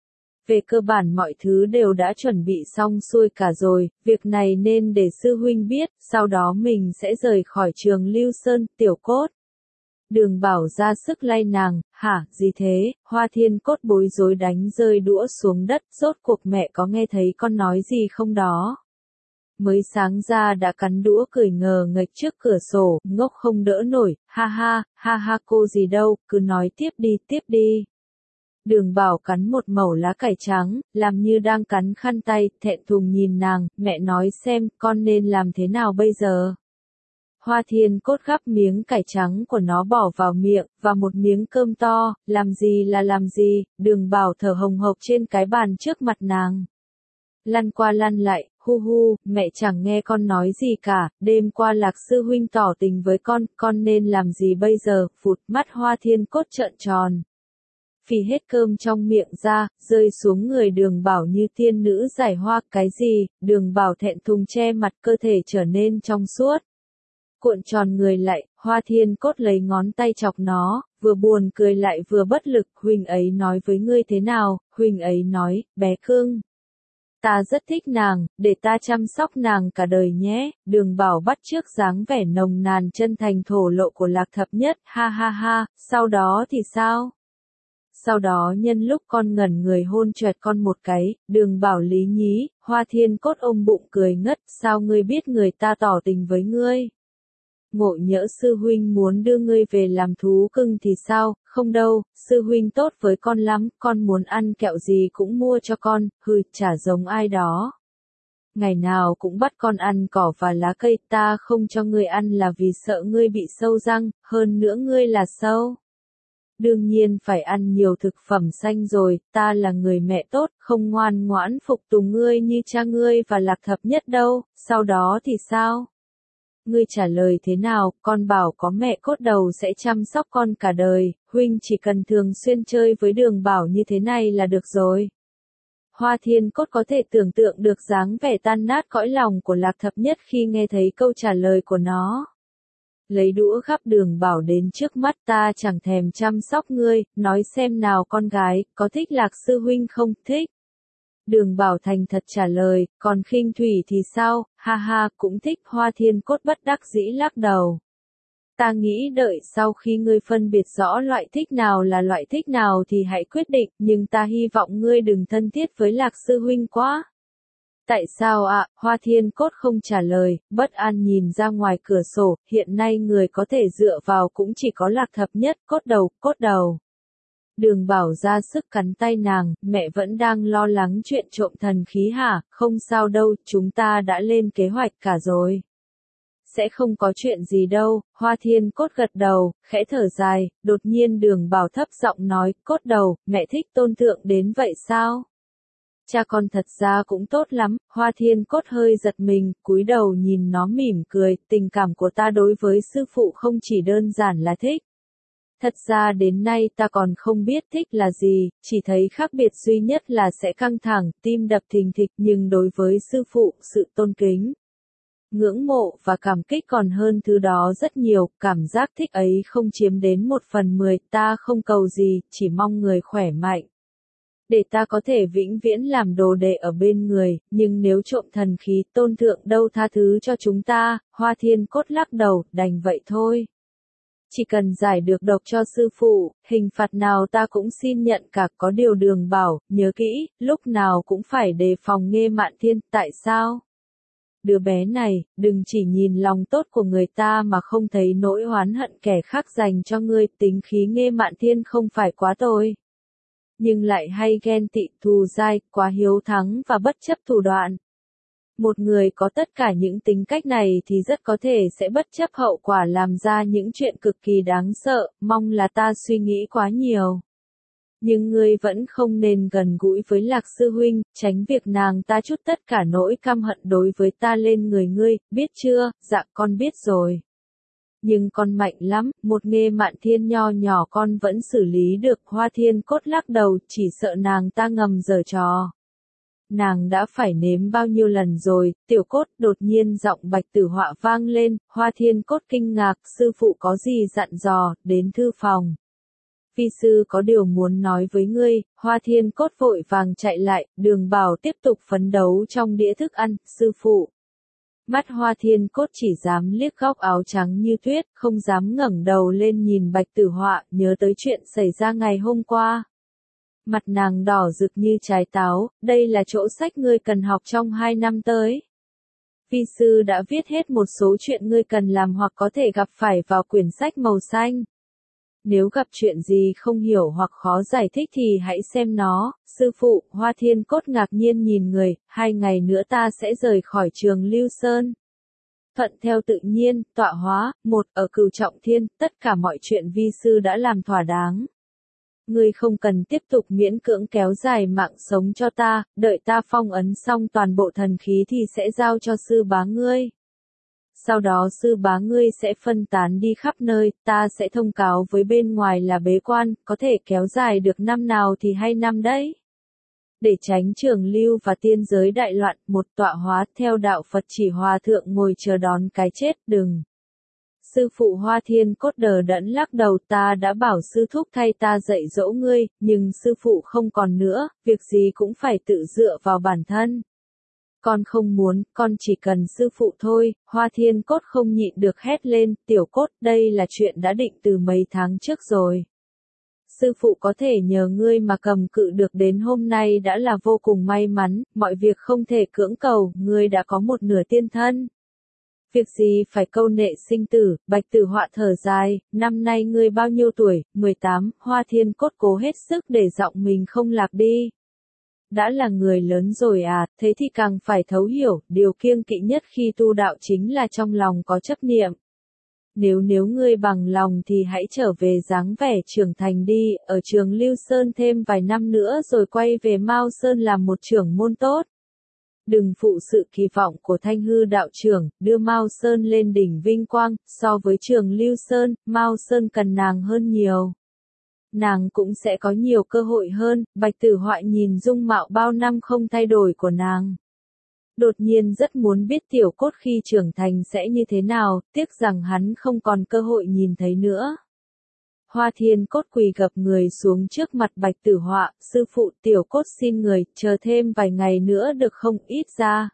A: Về cơ bản mọi thứ đều đã chuẩn bị xong xuôi cả rồi, việc này nên để sư huynh biết, sau đó mình sẽ rời khỏi Trường Lưu Sơn. Tiểu Cốt. Đường Bảo ra sức lay nàng, hả, gì thế? Hoa Thiên Cốt bối rối đánh rơi đũa xuống đất, rốt cuộc mẹ có nghe thấy con nói gì không đó? Mới sáng ra đã cắn đũa cười ngờ nghệch trước cửa sổ, ngốc không đỡ nổi, ha ha, ha ha cô gì đâu, cứ nói tiếp đi, tiếp đi. Đường Bảo cắn một mẩu lá cải trắng, làm như đang cắn khăn tay, thẹn thùng nhìn nàng, mẹ nói xem, con nên làm thế nào bây giờ? Hoa Thiên Cốt gắp miếng cải trắng của nó bỏ vào miệng, và một miếng cơm to, làm gì là làm gì, Đường Bảo thở hồng hộc trên cái bàn trước mặt nàng. Lăn qua lăn lại, hu hu, mẹ chẳng nghe con nói gì cả, đêm qua Lạc sư huynh tỏ tình với con, con nên làm gì bây giờ, phụt, mắt Hoa Thiên Cốt trợn tròn. Phì hết cơm trong miệng ra, rơi xuống người Đường Bảo như tiên nữ giải hoa, cái gì, Đường Bảo thẹn thùng che mặt, cơ thể trở nên trong suốt. Cuộn tròn người lại, Hoa Thiên Cốt lấy ngón tay chọc nó, vừa buồn cười lại vừa bất lực, huynh ấy nói với ngươi thế nào, huynh ấy nói, bé cưng. Ta rất thích nàng, để ta chăm sóc nàng cả đời nhé, Đường Bảo bắt chước dáng vẻ nồng nàn chân thành thổ lộ của Lạc Thập Nhất, ha ha ha, sau đó thì sao? Sau đó nhân lúc con ngẩn người hôn choẹt con một cái, Đường Bảo lý nhí, Hoa Thiên Cốt ôm bụng cười ngất, sao ngươi biết người ta tỏ tình với ngươi? Ngộ nhỡ sư huynh muốn đưa ngươi về làm thú cưng thì sao, không đâu, sư huynh tốt với con lắm, con muốn ăn kẹo gì cũng mua cho con, hừ, chả giống ai đó. Ngày nào cũng bắt con ăn cỏ và lá cây, ta không cho ngươi ăn là vì sợ ngươi bị sâu răng, hơn nữa ngươi là sâu. Đương nhiên phải ăn nhiều thực phẩm xanh rồi, ta là người mẹ tốt, không ngoan ngoãn phục tùng ngươi như cha ngươi và Lạc Thập Nhất đâu, sau đó thì sao? Ngươi trả lời thế nào, con bảo có mẹ cốt đầu sẽ chăm sóc con cả đời, huynh chỉ cần thường xuyên chơi với Đường Bảo như thế này là được rồi. Hoa Thiên Cốt có thể tưởng tượng được dáng vẻ tan nát cõi lòng của Lạc Thập Nhất khi nghe thấy câu trả lời của nó. Lấy đũa gắp Đường Bảo đến trước mắt, ta chẳng thèm chăm sóc ngươi, nói xem nào con gái, có thích Lạc sư huynh không, thích. Đường Bảo thành thật trả lời, còn Khinh Thủy thì sao, ha ha, cũng thích. Hoa Thiên Cốt bất đắc dĩ lắc đầu. Ta nghĩ đợi sau khi ngươi phân biệt rõ loại thích nào là loại thích nào thì hãy quyết định, nhưng ta hy vọng ngươi đừng thân thiết với Lạc sư huynh quá. Tại sao ạ? À? Hoa Thiên Cốt không trả lời, bất an nhìn ra ngoài cửa sổ, hiện nay người có thể dựa vào cũng chỉ có Lạc Thập Nhất, cốt đầu, cốt đầu. Đường Bảo ra sức cắn tay nàng, mẹ vẫn đang lo lắng chuyện trộm thần khí hả, không sao đâu, chúng ta đã lên kế hoạch cả rồi. Sẽ không có chuyện gì đâu, Hoa Thiên Cốt gật đầu, khẽ thở dài, đột nhiên Đường Bảo thấp giọng nói, cốt đầu, mẹ thích Tôn Thượng đến vậy sao? Cha con thật ra cũng tốt lắm, Hoa Thiên Cốt hơi giật mình, cúi đầu nhìn nó mỉm cười, tình cảm của ta đối với sư phụ không chỉ đơn giản là thích. Thật ra đến nay ta còn không biết thích là gì, chỉ thấy khác biệt duy nhất là sẽ căng thẳng, tim đập thình thịch, nhưng đối với sư phụ, sự tôn kính, ngưỡng mộ và cảm kích còn hơn thứ đó rất nhiều, cảm giác thích ấy không chiếm đến một phần mười, ta không cầu gì, chỉ mong người khỏe mạnh. Để ta có thể vĩnh viễn làm đồ đệ ở bên người, nhưng nếu trộm thần khí, Tôn Thượng đâu tha thứ cho chúng ta, Hoa Thiên Cốt lắc đầu, đành vậy thôi. Chỉ cần giải được độc cho sư phụ, hình phạt nào ta cũng xin nhận cả, có điều Đường Bảo, nhớ kỹ, lúc nào cũng phải đề phòng Nghê Mạn Thiên, tại sao? Đứa bé này, đừng chỉ nhìn lòng tốt của người ta mà không thấy nỗi oán hận kẻ khác dành cho ngươi, tính khí Nghê Mạn Thiên không phải quá tồi. Nhưng lại hay ghen tị, thù dai, quá hiếu thắng và bất chấp thủ đoạn. Một người có tất cả những tính cách này thì rất có thể sẽ bất chấp hậu quả làm ra những chuyện cực kỳ đáng sợ, mong là ta suy nghĩ quá nhiều. Nhưng ngươi vẫn không nên gần gũi với Lạc sư huynh, tránh việc nàng ta trút tất cả nỗi căm hận đối với ta lên người ngươi, biết chưa? Dạ con biết rồi. Nhưng con mạnh lắm, một Nghê Mạn Thiên nho nhỏ con vẫn xử lý được. Hoa Thiên Cốt lắc đầu, chỉ sợ nàng ta ngầm giở trò. Nàng đã phải nếm bao nhiêu lần rồi, Tiểu Cốt, đột nhiên giọng Bạch Tử Họa vang lên, Hoa Thiên Cốt kinh ngạc, sư phụ có gì dặn dò, đến thư phòng. Vi sư có điều muốn nói với ngươi. Hoa Thiên Cốt vội vàng chạy lại, Đường Bảo tiếp tục phấn đấu trong đĩa thức ăn, sư phụ. Mắt Hoa Thiên Cốt chỉ dám liếc góc áo trắng như tuyết, không dám ngẩng đầu lên nhìn Bạch Tử Họa, nhớ tới chuyện xảy ra ngày hôm qua. Mặt nàng đỏ rực như trái táo, đây là chỗ sách ngươi cần học trong hai năm tới. Vi sư đã viết hết một số chuyện ngươi cần làm hoặc có thể gặp phải vào quyển sách màu xanh. Nếu gặp chuyện gì không hiểu hoặc khó giải thích thì hãy xem nó, sư phụ. Hoa Thiên Cốt ngạc nhiên nhìn người, hai ngày nữa ta sẽ rời khỏi trường Lưu Sơn. Thuận theo tự nhiên, tọa hóa, một ở Cửu Trọng Thiên, tất cả mọi chuyện vi sư đã làm thỏa đáng. Ngươi không cần tiếp tục miễn cưỡng kéo dài mạng sống cho ta, đợi ta phong ấn xong toàn bộ thần khí thì sẽ giao cho sư bá ngươi. Sau đó sư bá ngươi sẽ phân tán đi khắp nơi, ta sẽ thông cáo với bên ngoài là bế quan, có thể kéo dài được năm nào thì hay năm đấy. Để tránh trường lưu và tiên giới đại loạn, một tọa hóa theo đạo Phật chỉ hòa thượng ngồi chờ đón cái chết, đừng. Sư phụ Hoa Thiên Cốt đờ đẫn lắc đầu, ta đã bảo sư thúc thay ta dạy dỗ ngươi, nhưng sư phụ không còn nữa, việc gì cũng phải tự dựa vào bản thân. Con không muốn, con chỉ cần sư phụ thôi. Hoa Thiên Cốt không nhịn được hét lên, Tiểu Cốt, đây là chuyện đã định từ mấy tháng trước rồi. Sư phụ có thể nhờ ngươi mà cầm cự được đến hôm nay đã là vô cùng may mắn, mọi việc không thể cưỡng cầu, ngươi đã có một nửa tiên thân. Việc gì phải câu nệ sinh tử. Bạch Tử Họa thở dài, năm nay ngươi bao nhiêu tuổi? mười tám. Hoa Thiên Cốt cố hết sức để giọng mình không lạc đi. Đã là người lớn rồi à, thế thì càng phải thấu hiểu, điều kiêng kỵ nhất khi tu đạo chính là trong lòng có chấp niệm. Nếu nếu ngươi bằng lòng thì hãy trở về dáng vẻ trưởng thành đi, ở trường Lưu Sơn thêm vài năm nữa rồi quay về Mao Sơn làm một trưởng môn tốt. Đừng phụ sự kỳ vọng của Thanh Hư đạo trưởng, đưa Mao Sơn lên đỉnh vinh quang, so với trường Lưu Sơn, Mao Sơn cần nàng hơn nhiều. Nàng cũng sẽ có nhiều cơ hội hơn. Bạch Tử Họa nhìn dung mạo bao năm không thay đổi của nàng. Đột nhiên rất muốn biết Tiểu Cốt khi trưởng thành sẽ như thế nào, tiếc rằng hắn không còn cơ hội nhìn thấy nữa. Hoa Thiên Cốt quỳ gập người xuống trước mặt Bạch Tử Họa, sư phụ Tiểu Cốt xin người, chờ thêm vài ngày nữa được không, ít ra.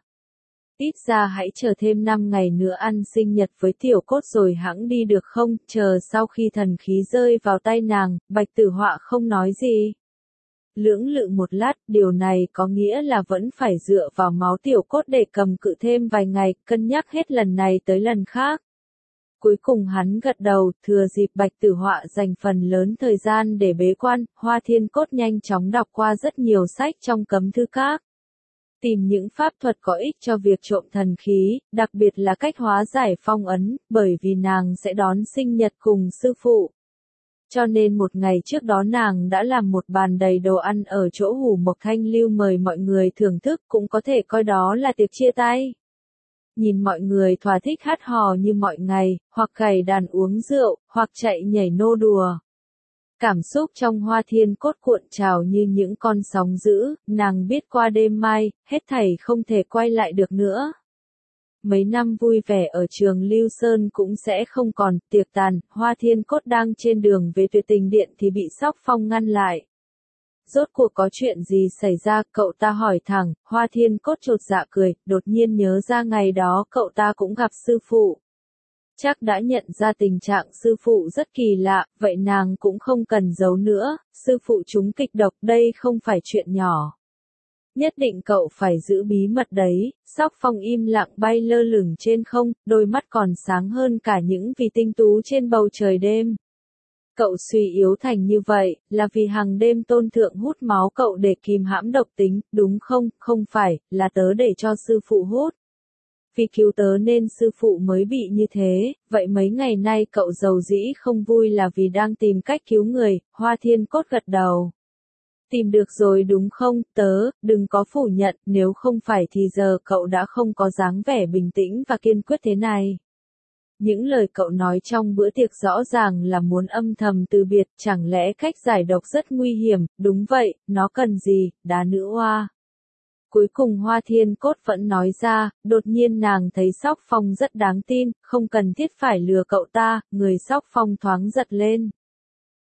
A: Ít ra hãy chờ thêm năm ngày nữa ăn sinh nhật với Tiểu Cốt rồi hẵng đi được không, chờ sau khi thần khí rơi vào tay nàng. Bạch Tử Họa không nói gì. Lưỡng lự một lát, điều này có nghĩa là vẫn phải dựa vào máu Tiểu Cốt để cầm cự thêm vài ngày, cân nhắc hết lần này tới lần khác. Cuối cùng hắn gật đầu, thừa dịp Bạch Tử Họa dành phần lớn thời gian để bế quan, Hoa Thiên Cốt nhanh chóng đọc qua rất nhiều sách trong cấm thư các. Tìm những pháp thuật có ích cho việc trộm thần khí, đặc biệt là cách hóa giải phong ấn, bởi vì nàng sẽ đón sinh nhật cùng sư phụ. Cho nên một ngày trước đó nàng đã làm một bàn đầy đồ ăn ở chỗ Hủ Mộc Thanh Lưu mời mọi người thưởng thức, cũng có thể coi đó là tiệc chia tay. Nhìn mọi người thỏa thích hát hò như mọi ngày, hoặc gảy đàn uống rượu, hoặc chạy nhảy nô đùa. Cảm xúc trong Hoa Thiên Cốt cuộn trào như những con sóng dữ, nàng biết qua đêm mai, hết thảy không thể quay lại được nữa. Mấy năm vui vẻ ở trường Lưu Sơn cũng sẽ không còn, tiệc tàn, Hoa Thiên Cốt đang trên đường về Tuyệt Tình Điện thì bị Sóc Phong ngăn lại. Rốt cuộc có chuyện gì xảy ra, cậu ta hỏi thẳng. Hoa Thiên Cốt chột dạ cười, đột nhiên nhớ ra ngày đó cậu ta cũng gặp sư phụ. Chắc đã nhận ra tình trạng sư phụ rất kỳ lạ, vậy nàng cũng không cần giấu nữa, sư phụ trúng kịch độc, đây không phải chuyện nhỏ. Nhất định cậu phải giữ bí mật đấy. Sóc Phong im lặng bay lơ lửng trên không, đôi mắt còn sáng hơn cả những vì tinh tú trên bầu trời đêm. Cậu suy yếu thành như vậy, là vì hàng đêm tôn thượng hút máu cậu để kìm hãm độc tính, đúng không? Không phải, là tớ để cho sư phụ hút. Vì cứu tớ nên sư phụ mới bị như thế, vậy mấy ngày nay cậu giàu dĩ không vui là vì đang tìm cách cứu người. Hoa Thiên Cốt gật đầu. Tìm được rồi đúng không, tớ, đừng có phủ nhận, nếu không phải thì giờ cậu đã không có dáng vẻ bình tĩnh và kiên quyết thế này. Những lời cậu nói trong bữa tiệc rõ ràng là muốn âm thầm từ biệt, chẳng lẽ cách giải độc rất nguy hiểm, đúng vậy, nó cần gì, đá nữ hoa. Cuối cùng Hoa Thiên Cốt vẫn nói ra, đột nhiên nàng thấy Sóc Phong rất đáng tin, không cần thiết phải lừa cậu ta, người Sóc Phong thoáng giật lên.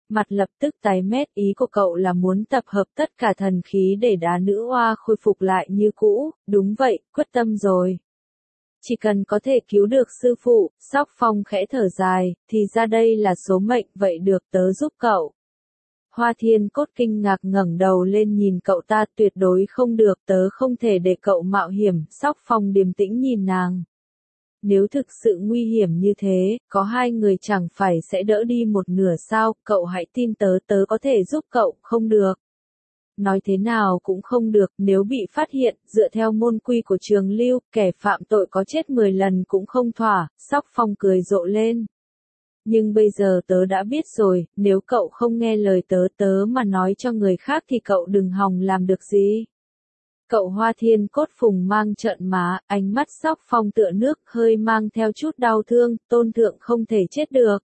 A: Mặt lập tức tái mét, ý của cậu là muốn tập hợp tất cả thần khí để đá nữ oa khôi phục lại như cũ, đúng vậy, quyết tâm rồi. Chỉ cần có thể cứu được sư phụ, Sóc Phong khẽ thở dài, thì ra đây là số mệnh, vậy được tớ giúp cậu. Hoa Thiên Cốt kinh ngạc ngẩng đầu lên nhìn cậu ta, tuyệt đối không được, tớ không thể để cậu mạo hiểm, Sóc Phong điềm tĩnh nhìn nàng. Nếu thực sự nguy hiểm như thế, có hai người chẳng phải sẽ đỡ đi một nửa sao, cậu hãy tin tớ, tớ có thể giúp cậu, không được. Nói thế nào cũng không được, nếu bị phát hiện, dựa theo môn quy của trường lưu, kẻ phạm tội có chết mười lần cũng không thỏa, Sóc Phong cười rộ lên. Nhưng bây giờ tớ đã biết rồi, nếu cậu không nghe lời tớ tớ mà nói cho người khác thì cậu đừng hòng làm được gì. Cậu Hoa Thiên Cốt phùng mang trợn má, ánh mắt Sóc Phong tựa nước, hơi mang theo chút đau thương, tôn thượng không thể chết được.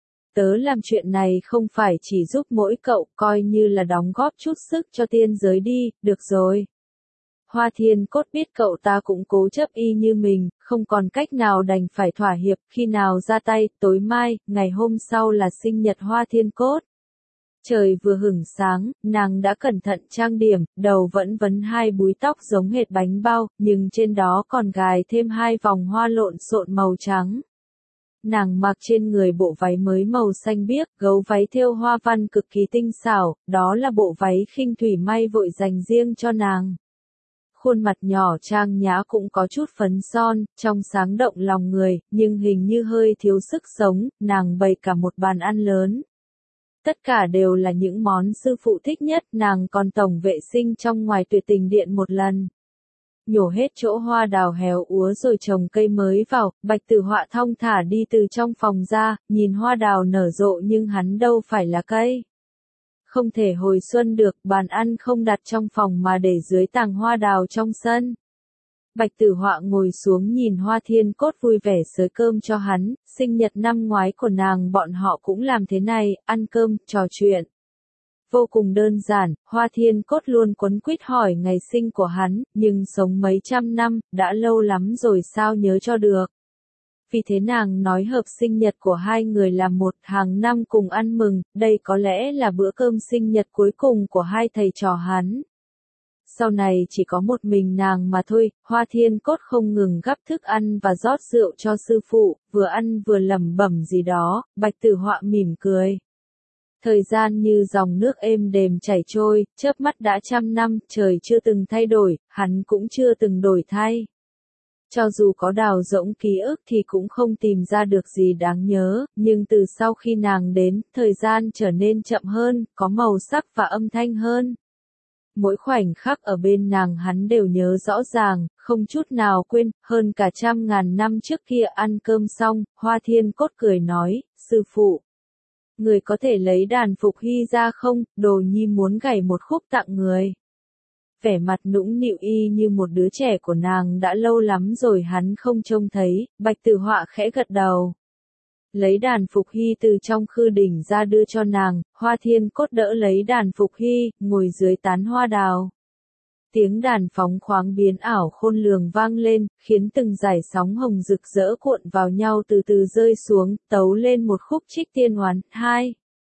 A: Tớ làm chuyện này không phải chỉ giúp mỗi cậu, coi như là đóng góp chút sức cho tiên giới đi, được rồi. Hoa Thiên Cốt biết cậu ta cũng cố chấp y như mình, không còn cách nào đành phải thỏa hiệp, khi nào ra tay, tối mai, ngày hôm sau là sinh nhật Hoa Thiên Cốt. Trời vừa hửng sáng, nàng đã cẩn thận trang điểm, đầu vẫn vấn hai búi tóc giống hệt bánh bao, nhưng trên đó còn gài thêm hai vòng hoa lộn xộn màu trắng. Nàng mặc trên người bộ váy mới màu xanh biếc, gấu váy thêu hoa văn cực kỳ tinh xảo, đó là bộ váy khinh thủy may vội dành riêng cho nàng. Khuôn mặt nhỏ trang nhã cũng có chút phấn son, trong sáng động lòng người, nhưng hình như hơi thiếu sức sống, nàng bày cả một bàn ăn lớn. Tất cả đều là những món sư phụ thích nhất, nàng còn tổng vệ sinh trong ngoài Tuyệt Tình Điện một lần. Nhổ hết chỗ hoa đào héo úa rồi trồng cây mới vào, Bạch Tử Họa thong thả đi từ trong phòng ra, nhìn hoa đào nở rộ nhưng hắn đâu phải là cây. Không thể hồi xuân được, bàn ăn không đặt trong phòng mà để dưới tàng hoa đào trong sân. Bạch Tử Họa ngồi xuống nhìn Hoa Thiên Cốt vui vẻ xới cơm cho hắn, sinh nhật năm ngoái của nàng bọn họ cũng làm thế này, ăn cơm, trò chuyện. Vô cùng đơn giản, Hoa Thiên Cốt luôn quấn quýt hỏi ngày sinh của hắn, nhưng sống mấy trăm năm, đã lâu lắm rồi sao nhớ cho được. Vì thế nàng nói hợp sinh nhật của hai người là một, hàng năm cùng ăn mừng, đây có lẽ là bữa cơm sinh nhật cuối cùng của hai thầy trò hắn. Sau này chỉ có một mình nàng mà thôi, Hoa Thiên Cốt không ngừng gắp thức ăn và rót rượu cho sư phụ, vừa ăn vừa lẩm bẩm gì đó, Bạch Tử Họa mỉm cười. Thời gian như dòng nước êm đềm chảy trôi, chớp mắt đã trăm năm, trời chưa từng thay đổi, hắn cũng chưa từng đổi thay. Cho dù có đào rỗng ký ức thì cũng không tìm ra được gì đáng nhớ, nhưng từ sau khi nàng đến, thời gian trở nên chậm hơn, có màu sắc và âm thanh hơn. Mỗi khoảnh khắc ở bên nàng hắn đều nhớ rõ ràng, không chút nào quên, hơn cả trăm ngàn năm trước kia ăn cơm xong, Hoa Thiên Cốt cười nói, sư phụ. Người có thể lấy đàn Phục Hy ra không, Đồ Nhi muốn gảy một khúc tặng người. Vẻ mặt nũng nịu y như một đứa trẻ của nàng đã lâu lắm rồi hắn không trông thấy, Bạch Tử Họa khẽ gật đầu. Lấy đàn Phục Hy từ trong khư đỉnh ra đưa cho nàng, Hoa Thiên Cốt đỡ lấy đàn Phục Hy, ngồi dưới tán hoa đào. Tiếng đàn phóng khoáng biến ảo khôn lường vang lên, khiến từng dải sóng hồng rực rỡ cuộn vào nhau từ từ rơi xuống, tấu lên một khúc Trích Tiên Oán, hai.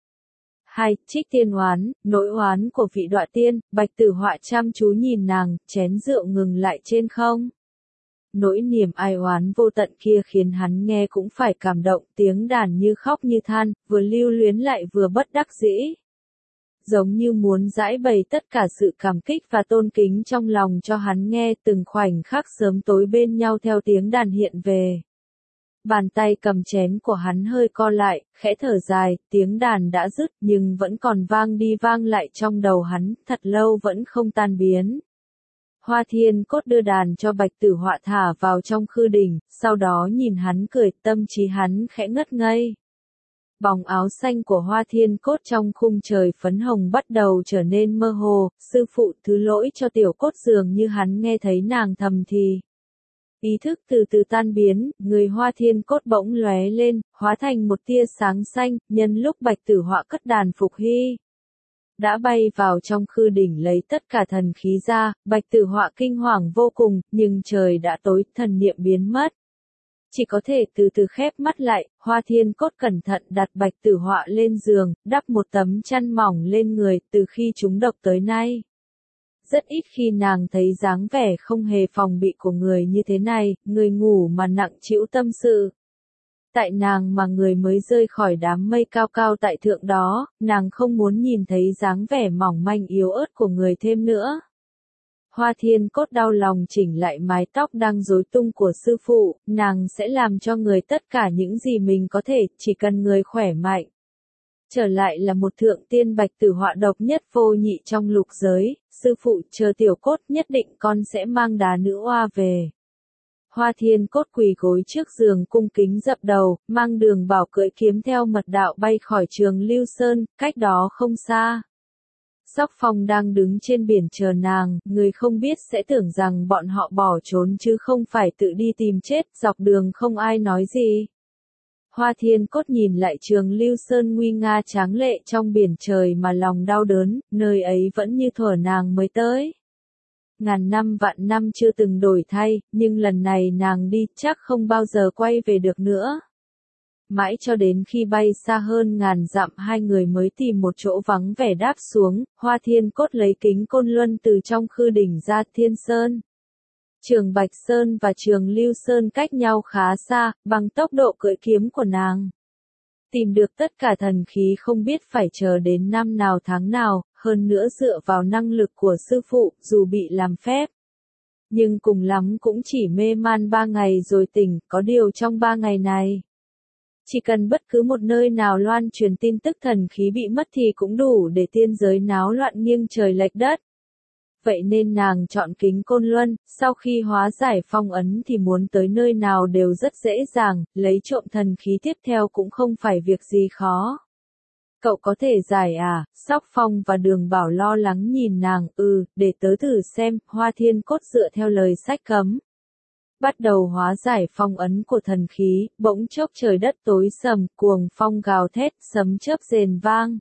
A: Hai, Trích Tiên Oán, nỗi oán của vị đọa tiên, Bạch Tử Họa chăm chú nhìn nàng, chén rượu ngừng lại trên không. Nỗi niềm ai oán vô tận kia khiến hắn nghe cũng phải cảm động, tiếng đàn như khóc như than, vừa lưu luyến lại vừa bất đắc dĩ. Giống như muốn giải bày tất cả sự cảm kích và tôn kính trong lòng cho hắn nghe, từng khoảnh khắc sớm tối bên nhau theo tiếng đàn hiện về. Bàn tay cầm chén của hắn hơi co lại, khẽ thở dài, tiếng đàn đã dứt nhưng vẫn còn vang đi vang lại trong đầu hắn, thật lâu vẫn không tan biến. Hoa Thiên Cốt đưa đàn cho Bạch Tử Họa thả vào trong khư đỉnh, sau đó nhìn hắn cười, tâm trí hắn khẽ ngất ngây. Bóng áo xanh của Hoa Thiên Cốt trong khung trời phấn hồng bắt đầu trở nên mơ hồ, sư phụ thứ lỗi cho tiểu cốt dường như hắn nghe thấy nàng thầm thì. Ý thức từ từ tan biến, người Hoa Thiên Cốt bỗng lóe lên, hóa thành một tia sáng xanh, nhân lúc Bạch Tử Họa cất đàn Phục Hy. Đã bay vào trong khư đỉnh lấy tất cả thần khí ra, Bạch Tử Họa kinh hoàng vô cùng, nhưng trời đã tối, thần niệm biến mất. Chỉ có thể từ từ khép mắt lại, Hoa Thiên Cốt cẩn thận đặt bạch tử họa lên giường, đắp một tấm chăn mỏng lên người, từ khi trúng độc tới nay. Rất ít khi nàng thấy dáng vẻ không hề phòng bị của người như thế này, người ngủ mà nặng trĩu tâm sự. Tại nàng mà người mới rơi khỏi đám mây cao cao tại thượng đó, nàng không muốn nhìn thấy dáng vẻ mỏng manh yếu ớt của người thêm nữa. Hoa Thiên Cốt đau lòng chỉnh lại mái tóc đang rối tung của sư phụ, nàng sẽ làm cho người tất cả những gì mình có thể, chỉ cần người khỏe mạnh. Trở lại là một thượng tiên bạch tử họa độc nhất vô nhị trong lục giới, sư phụ chờ tiểu cốt nhất định con sẽ mang đá nữ oa về. Hoa Thiên Cốt quỳ gối trước giường cung kính dập đầu, mang Đường Bảo cưỡi kiếm theo mật đạo bay khỏi Trường Lưu Sơn, cách đó không xa. Sóc Phong đang đứng trên biển chờ nàng, người không biết sẽ tưởng rằng bọn họ bỏ trốn chứ không phải tự đi tìm chết, dọc đường không ai nói gì. Hoa Thiên Cốt nhìn lại Trường Lưu Sơn nguy nga tráng lệ trong biển trời mà lòng đau đớn, nơi ấy vẫn như thuở nàng mới tới. Ngàn năm vạn năm chưa từng đổi thay, nhưng lần này nàng đi chắc không bao giờ quay về được nữa. Mãi cho đến khi bay xa hơn ngàn dặm hai người mới tìm một chỗ vắng vẻ đáp xuống, Hoa Thiên Cốt lấy kính côn luân từ trong khư đỉnh ra Thiên Sơn. Trường Bạch Sơn và Trường Lưu Sơn cách nhau khá xa, bằng tốc độ cưỡi kiếm của nàng. Tìm được tất cả thần khí không biết phải chờ đến năm nào tháng nào, hơn nữa dựa vào năng lực của sư phụ, dù bị làm phép. Nhưng cùng lắm cũng chỉ mê man ba ngày rồi tỉnh, có điều trong ba ngày này. Chỉ cần bất cứ một nơi nào loan truyền tin tức thần khí bị mất thì cũng đủ để tiên giới náo loạn nghiêng trời lệch đất. Vậy nên nàng chọn kính côn luân, sau khi hóa giải phong ấn thì muốn tới nơi nào đều rất dễ dàng, lấy trộm thần khí tiếp theo cũng không phải việc gì khó. Cậu có thể giải à? Sóc Phong và Đường Bảo lo lắng nhìn nàng, ừ, để tớ thử xem, Hoa Thiên Cốt dựa theo lời sách cấm. Bắt đầu hóa giải phong ấn của thần khí, bỗng chốc trời đất tối sầm, cuồng phong gào thét, sấm chớp rền vang.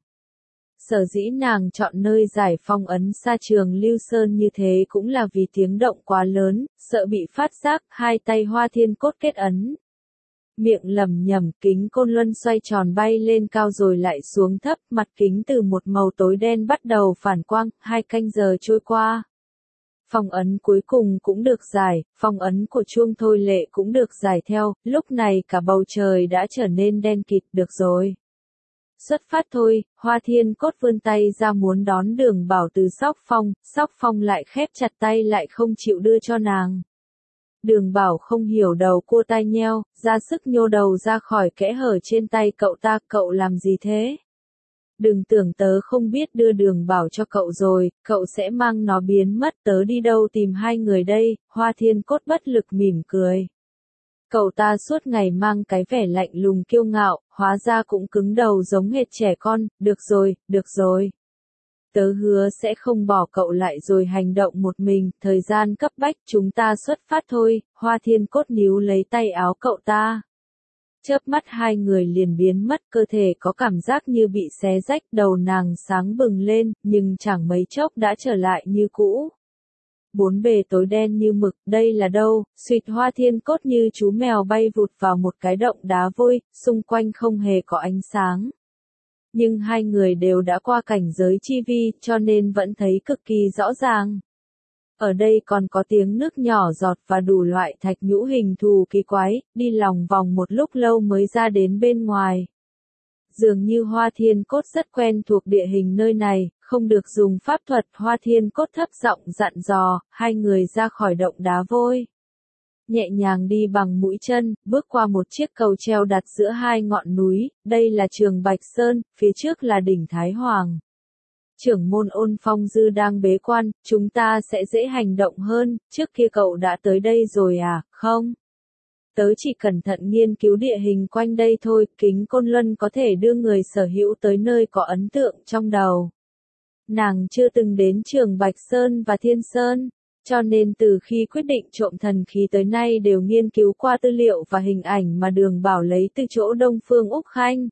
A: Sở dĩ nàng chọn nơi giải phong ấn xa Trường Lưu Sơn như thế cũng là vì tiếng động quá lớn, sợ bị phát giác, hai tay Hoa Thiên Cốt kết ấn. Miệng lẩm nhẩm, kính côn luân xoay tròn bay lên cao rồi lại xuống thấp, mặt kính từ một màu tối đen bắt đầu phản quang, hai canh giờ trôi qua. Phong ấn cuối cùng cũng được giải, phong ấn của chuông thôi lệ cũng được giải theo, lúc này cả bầu trời đã trở nên đen kịt, được rồi. Xuất phát thôi, Hoa Thiên Cốt vươn tay ra muốn đón Đường Bảo từ Sóc Phong, Sóc Phong lại khép chặt tay lại không chịu đưa cho nàng. Đường Bảo không hiểu đầu cua tai nheo, ra sức nhô đầu ra khỏi kẽ hở trên tay cậu ta, cậu làm gì thế? Đừng tưởng tớ không biết đưa Đường Bảo cho cậu rồi, cậu sẽ mang nó biến mất, tớ đi đâu tìm hai người đây, Hoa Thiên Cốt bất lực mỉm cười. Cậu ta suốt ngày mang cái vẻ lạnh lùng kiêu ngạo, hóa ra cũng cứng đầu giống hệt trẻ con, được rồi, được rồi. Tớ hứa sẽ không bỏ cậu lại rồi hành động một mình, thời gian cấp bách chúng ta xuất phát thôi, Hoa Thiên Cốt níu lấy tay áo cậu ta. Chớp mắt hai người liền biến mất, cơ thể có cảm giác như bị xé rách, đầu nàng sáng bừng lên, nhưng chẳng mấy chốc đã trở lại như cũ. Bốn bề tối đen như mực, đây là đâu? Xuyệt Hoa Thiên Cốt như chú mèo bay vụt vào một cái động đá vôi, xung quanh không hề có ánh sáng. Nhưng hai người đều đã qua cảnh giới chi vi, cho nên vẫn thấy cực kỳ rõ ràng. Ở đây còn có tiếng nước nhỏ giọt và đủ loại thạch nhũ hình thù kỳ quái, đi lòng vòng một lúc lâu mới ra đến bên ngoài. Dường như Hoa Thiên Cốt rất quen thuộc địa hình nơi này, không được dùng pháp thuật, Hoa Thiên Cốt thấp giọng dặn dò, hai người ra khỏi động đá vôi. Nhẹ nhàng đi bằng mũi chân, bước qua một chiếc cầu treo đặt giữa hai ngọn núi, đây là Trường Bạch Sơn, phía trước là đỉnh Thái Hoàng. Trưởng môn Ôn Phong Dư đang bế quan, chúng ta sẽ dễ hành động hơn, trước kia cậu đã tới đây rồi à, không? Tớ chỉ cẩn thận nghiên cứu địa hình quanh đây thôi, kính côn luân có thể đưa người sở hữu tới nơi có ấn tượng trong đầu. Nàng chưa từng đến Trường Bạch Sơn và Thiên Sơn, cho nên từ khi quyết định trộm thần khí tới nay đều nghiên cứu qua tư liệu và hình ảnh mà Đường Bảo lấy từ chỗ Đông Phương Úc Khanh.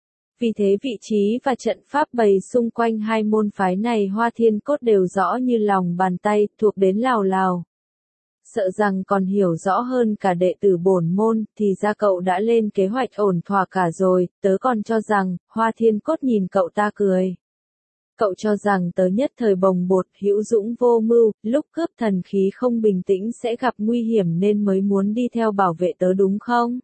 A: Vì thế vị trí và trận pháp bày xung quanh hai môn phái này Hoa Thiên Cốt đều rõ như lòng bàn tay, thuộc đến lào lào. sợ rằng còn hiểu rõ hơn cả đệ tử bổn môn, thì ra cậu đã lên kế hoạch ổn thỏa cả rồi, tớ còn cho rằng, Hoa Thiên Cốt nhìn cậu ta cười. Cậu cho rằng tớ nhất thời bồng bột, hữu dũng vô mưu, lúc cướp thần khí không bình tĩnh sẽ gặp nguy hiểm nên mới muốn đi theo bảo vệ tớ đúng không?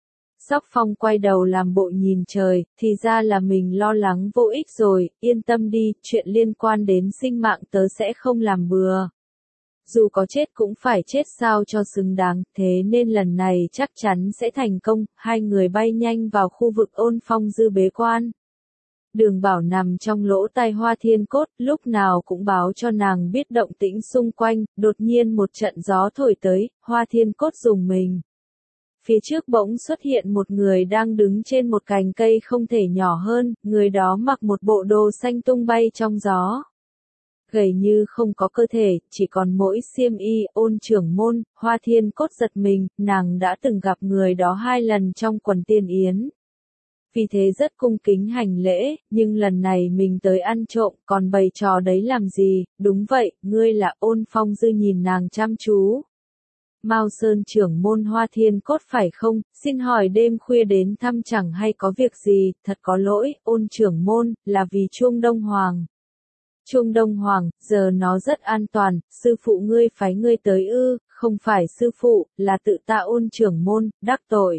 A: Sóc Phong quay đầu làm bộ nhìn trời, thì ra là mình lo lắng vô ích rồi, yên tâm đi, chuyện liên quan đến sinh mạng tớ sẽ không làm bừa. Dù có chết cũng phải chết sao cho xứng đáng, thế nên lần này chắc chắn sẽ thành công. Hai người bay nhanh vào khu vực Ôn Phong Dư bế quan. Đường Bảo nằm trong lỗ tai Hoa Thiên Cốt, lúc nào cũng báo cho nàng biết động tĩnh xung quanh, đột nhiên một trận gió thổi tới, Hoa Thiên Cốt rùng mình. Phía trước bỗng xuất hiện một người đang đứng trên một cành cây không thể nhỏ hơn, người đó mặc một bộ đồ xanh tung bay trong gió. Gầy như không có cơ thể, chỉ còn mỗi xiêm y. Ôn trưởng môn, Hoa Thiên Cốt giật mình, nàng đã từng gặp người đó hai lần trong quần tiên yến. Vì thế rất cung kính hành lễ, nhưng lần này mình tới ăn trộm, còn bày trò đấy làm gì? Đúng vậy, ngươi là Ôn Phong Dư nhìn nàng chăm chú. Mao Sơn trưởng môn Hoa Thiên Cốt phải không? Xin hỏi đêm khuya đến thăm chẳng hay có việc gì? Thật có lỗi, Ôn trưởng môn, là vì Chuông Đông Hoàng. Chuông Đông Hoàng, giờ nó rất an toàn, sư phụ ngươi phái ngươi tới ư? Không phải sư phụ, là tự ta Ôn trưởng môn, đắc tội.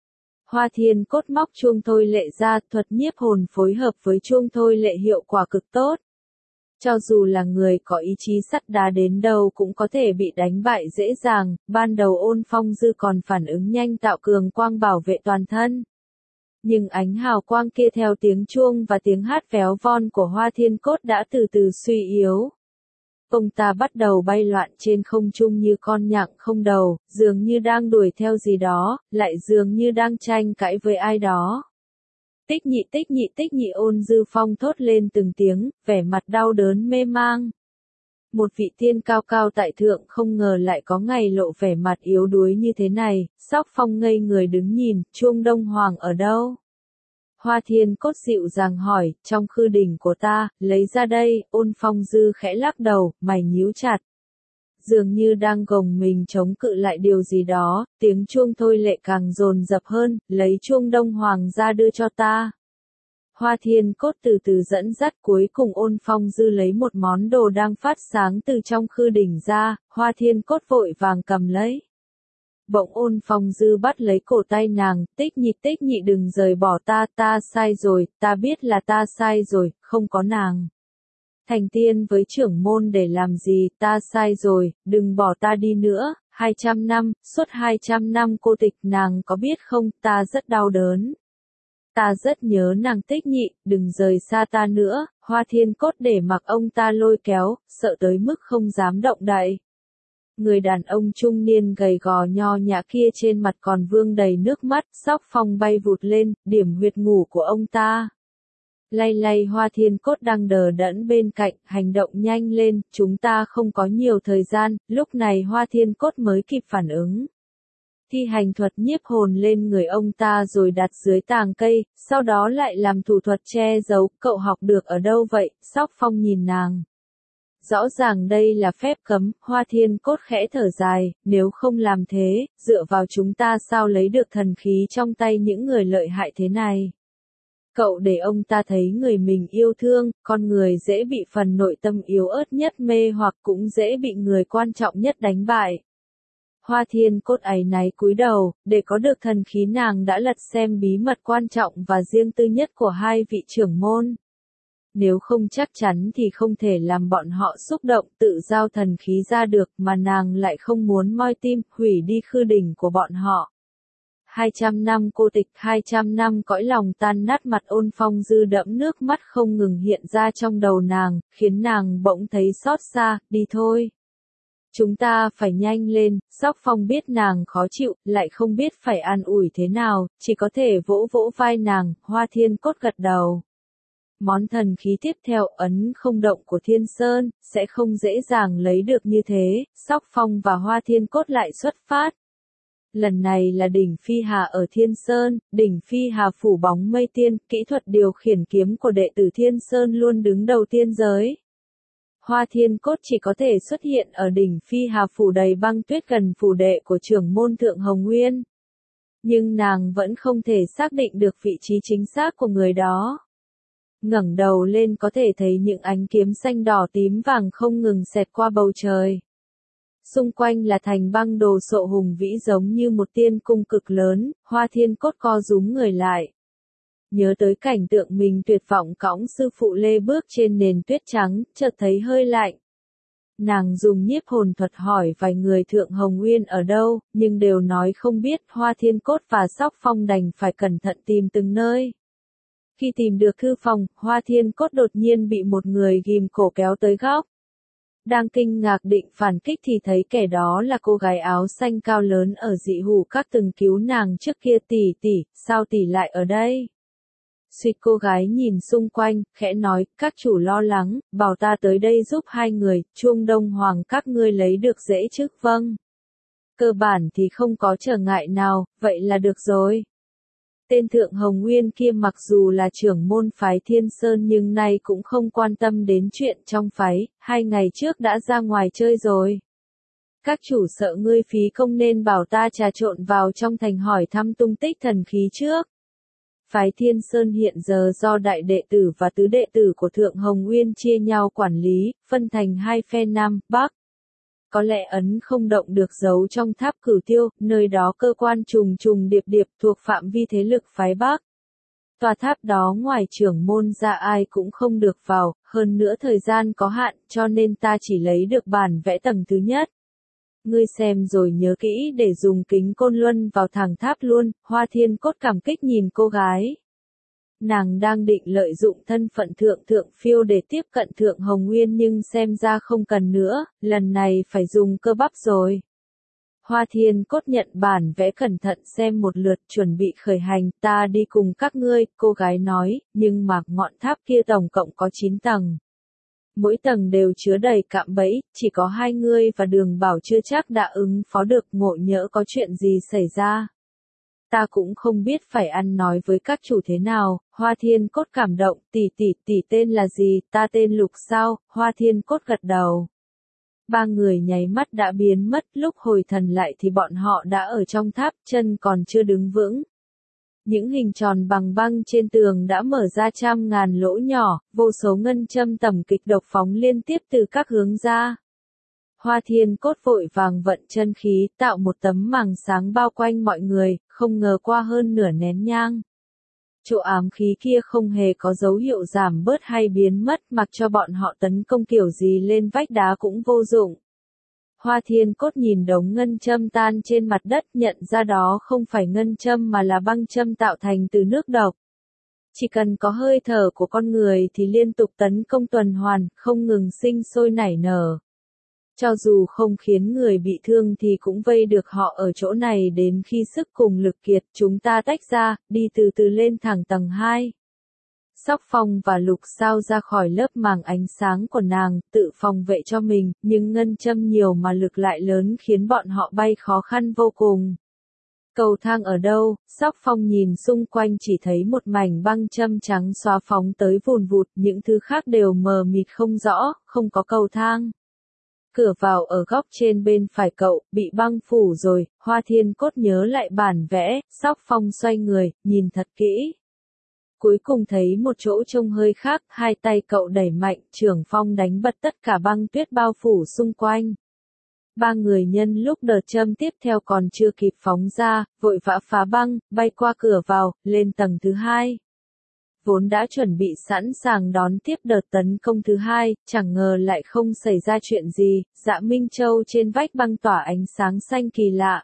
A: Hoa Thiên Cốt móc chuông thôi lệ ra, thuật nhiếp hồn phối hợp với chuông thôi lệ hiệu quả cực tốt. Cho dù là người có ý chí sắt đá đến đâu cũng có thể bị đánh bại dễ dàng, ban đầu Ôn Phong Dư còn phản ứng nhanh tạo cường quang bảo vệ toàn thân. Nhưng ánh hào quang kia theo tiếng chuông và tiếng hát véo von của Hoa Thiên Cốt đã từ từ suy yếu. Ông ta bắt đầu bay loạn trên không trung như con nhặng không đầu, dường như đang đuổi theo gì đó, lại dường như đang tranh cãi với ai đó. Tích nhị tích nhị tích nhị Ôn Dư Phong thốt lên từng tiếng, vẻ mặt đau đớn mê mang. Một vị tiên cao cao tại thượng không ngờ lại có ngày lộ vẻ mặt yếu đuối như thế này. Sóc Phong ngây người đứng nhìn, Chuông Đông Hoàng ở đâu? Hoa Thiên Cốt dịu dàng hỏi, trong khư đỉnh của ta, lấy ra đây. Ôn Phong Dư khẽ lắc đầu, mày nhíu chặt. Dường như đang gồng mình chống cự lại điều gì đó, tiếng chuông thôi lệ càng dồn dập hơn, lấy Chuông Đông Hoàng ra đưa cho ta. Hoa Thiên Cốt từ từ dẫn dắt, cuối cùng Ôn Phong Dư lấy một món đồ đang phát sáng từ trong khư đỉnh ra, Hoa Thiên Cốt vội vàng cầm lấy. Bỗng Ôn Phong Dư bắt lấy cổ tay nàng, tích nhị tích nhị đừng rời bỏ ta, ta sai rồi, ta biết là ta sai rồi, không có nàng. Thành tiên với trưởng môn để làm gì, ta sai rồi, đừng bỏ ta đi nữa. Hai trăm năm, suốt hai trăm năm cô tịch, nàng có biết không, ta rất đau đớn. Ta rất nhớ nàng, tích nhị, đừng rời xa ta nữa. Hoa Thiên Cốt để mặc ông ta lôi kéo, sợ tới mức không dám động đậy. Người đàn ông trung niên gầy gò nho nhã kia trên mặt còn vương đầy nước mắt, Sóc Phong bay vụt lên, điểm huyệt ngủ của ông ta. Lay lay Hoa Thiên Cốt đang đờ đẫn bên cạnh, hành động nhanh lên, chúng ta không có nhiều thời gian. Lúc này Hoa Thiên Cốt mới kịp phản ứng. Thi hành thuật nhiếp hồn lên người ông ta rồi đặt dưới tàng cây, sau đó lại làm thủ thuật che giấu. Cậu học được ở đâu vậy? Sóc Phong nhìn nàng. Rõ ràng đây là phép cấm. Hoa Thiên Cốt khẽ thở dài, nếu không làm thế, dựa vào chúng ta sao lấy được thần khí trong tay những người lợi hại thế này. Cậu để ông ta thấy người mình yêu thương, con người dễ bị phần nội tâm yếu ớt nhất mê hoặc, cũng dễ bị người quan trọng nhất đánh bại. Hoa Thiên Cốt áy náy cúi đầu, để có được thần khí nàng đã lật xem bí mật quan trọng và riêng tư nhất của hai vị trưởng môn. Nếu không chắc chắn thì không thể làm bọn họ xúc động tự giao thần khí ra được, mà nàng lại không muốn moi tim, hủy đi khư đỉnh của bọn họ. Hai trăm năm cô tịch, hai trăm năm cõi lòng tan nát, mặt Ôn Phong Dư đẫm nước mắt không ngừng hiện ra trong đầu nàng, khiến nàng bỗng thấy xót xa. Đi thôi. Chúng ta phải nhanh lên. Sóc Phong biết nàng khó chịu, lại không biết phải an ủi thế nào, chỉ có thể vỗ vỗ vai nàng. Hoa Thiên Cốt gật đầu. Món thần khí tiếp theo, ấn không động của Thiên Sơn, sẽ không dễ dàng lấy được như thế. Sóc Phong và Hoa Thiên Cốt lại xuất phát. Lần này là đỉnh Phi Hà ở Thiên Sơn, đỉnh Phi Hà phủ bóng mây tiên, kỹ thuật điều khiển kiếm của đệ tử Thiên Sơn luôn đứng đầu tiên giới. Hoa Thiên Cốt chỉ có thể xuất hiện ở đỉnh Phi Hà phủ đầy băng tuyết gần phủ đệ của trưởng môn Thượng Hồng Nguyên. Nhưng nàng vẫn không thể xác định được vị trí chính xác của người đó. Ngẩng đầu lên có thể thấy những ánh kiếm xanh đỏ tím vàng không ngừng xẹt qua bầu trời. Xung quanh là thành băng đồ sộ hùng vĩ giống như một tiên cung cực lớn, Hoa Thiên Cốt co rúm người lại. Nhớ tới cảnh tượng mình tuyệt vọng cõng sư phụ lê bước trên nền tuyết trắng, chợt thấy hơi lạnh. Nàng dùng nhiếp hồn thuật hỏi vài người Thượng Hồng Nguyên ở đâu, nhưng đều nói không biết. Hoa Thiên Cốt và Sóc Phong đành phải cẩn thận tìm từng nơi. Khi tìm được thư phòng, Hoa Thiên Cốt đột nhiên bị một người ghim cổ kéo tới góc. Đang kinh ngạc định phản kích thì thấy kẻ đó là cô gái áo xanh cao lớn ở dị hủ các từng cứu nàng trước kia. Tỷ tỷ, sao tỷ lại ở đây? Suýt cô gái nhìn xung quanh, khẽ nói, các chủ lo lắng, bảo ta tới đây giúp hai người, Chuông Đông Hoàng các ngươi lấy được dễ chứ? Vâng. Cơ bản thì không có trở ngại nào, vậy là được rồi. Tên Thượng Hồng Nguyên kia mặc dù là trưởng môn phái Thiên Sơn nhưng nay cũng không quan tâm đến chuyện trong phái, hai ngày trước đã ra ngoài chơi rồi. Các chủ sợ ngươi phí công nên bảo ta trà trộn vào trong thành hỏi thăm tung tích thần khí trước. Phái Thiên Sơn hiện giờ do đại đệ tử và tứ đệ tử của Thượng Hồng Nguyên chia nhau quản lý, phân thành hai phe Nam, Bắc. Có lẽ ấn không động được giấu trong tháp Cửu Tiêu, nơi đó cơ quan trùng trùng điệp điệp thuộc phạm vi thế lực phái Bắc. Tòa tháp đó ngoài trưởng môn ra ai cũng không được vào, hơn nữa thời gian có hạn, cho nên ta chỉ lấy được bản vẽ tầng thứ nhất. Ngươi xem rồi nhớ kỹ để dùng kính côn luân vào thẳng tháp luôn. Hoa Thiên Cốt cảm kích nhìn cô gái. Nàng đang định lợi dụng thân phận thượng thượng phiêu để tiếp cận Thượng Hồng Nguyên nhưng xem ra không cần nữa, lần này phải dùng cơ bắp rồi. Hoa Thiên Cốt nhận bản vẽ cẩn thận xem một lượt chuẩn bị khởi hành, ta đi cùng các ngươi, cô gái nói, nhưng mà ngọn tháp kia tổng cộng có chín tầng. Mỗi tầng đều chứa đầy cạm bẫy, chỉ có hai ngươi và Đường Bảo chưa chắc đã ứng phó được, ngộ nhỡ có chuyện gì xảy ra. Ta cũng không biết phải ăn nói với các chủ thế nào. Hoa Thiên Cốt cảm động, tỷ tỷ tỷ tên là gì? Ta tên Lục sao? Hoa Thiên Cốt gật đầu. Ba người nháy mắt đã biến mất, lúc hồi thần lại thì bọn họ đã ở trong tháp, chân còn chưa đứng vững. Những hình tròn bằng băng trên tường đã mở ra trăm ngàn lỗ nhỏ, vô số ngân châm tầm kịch độc phóng liên tiếp từ các hướng ra. Hoa Thiên Cốt vội vàng vận chân khí, tạo một tấm màng sáng bao quanh mọi người, không ngờ qua hơn nửa nén nhang. Chỗ ám khí kia không hề có dấu hiệu giảm bớt hay biến mất, mặc cho bọn họ tấn công kiểu gì lên vách đá cũng vô dụng. Hoa Thiên Cốt nhìn đống ngân châm tan trên mặt đất, nhận ra đó không phải ngân châm mà là băng châm tạo thành từ nước độc. Chỉ cần có hơi thở của con người thì liên tục tấn công tuần hoàn, không ngừng sinh sôi nảy nở. Cho dù không khiến người bị thương thì cũng vây được họ ở chỗ này đến khi sức cùng lực kiệt. Chúng ta tách ra, đi từ từ lên thẳng tầng hai. Sóc Phong và Lục Sao ra khỏi lớp màng ánh sáng của nàng, tự phòng vệ cho mình, nhưng ngân châm nhiều mà lực lại lớn khiến bọn họ bay khó khăn vô cùng. Cầu thang ở đâu? Sóc Phong nhìn xung quanh chỉ thấy một mảnh băng châm trắng xóa phóng tới vùn vụt, những thứ khác đều mờ mịt không rõ, không có cầu thang. Cửa vào ở góc trên bên phải cậu, bị băng phủ rồi. Hoa Thiên Cốt nhớ lại bản vẽ, Sóc Phong xoay người, nhìn thật kỹ. Cuối cùng thấy một chỗ trông hơi khác, hai tay cậu đẩy mạnh, trưởng phong đánh bật tất cả băng tuyết bao phủ xung quanh. Ba người nhân lúc đợt châm tiếp theo còn chưa kịp phóng ra, vội vã phá băng, bay qua cửa vào, lên tầng thứ hai. Vốn đã chuẩn bị sẵn sàng đón tiếp đợt tấn công thứ hai, chẳng ngờ lại không xảy ra chuyện gì. Dạ Minh Châu trên vách băng tỏa ánh sáng xanh kỳ lạ.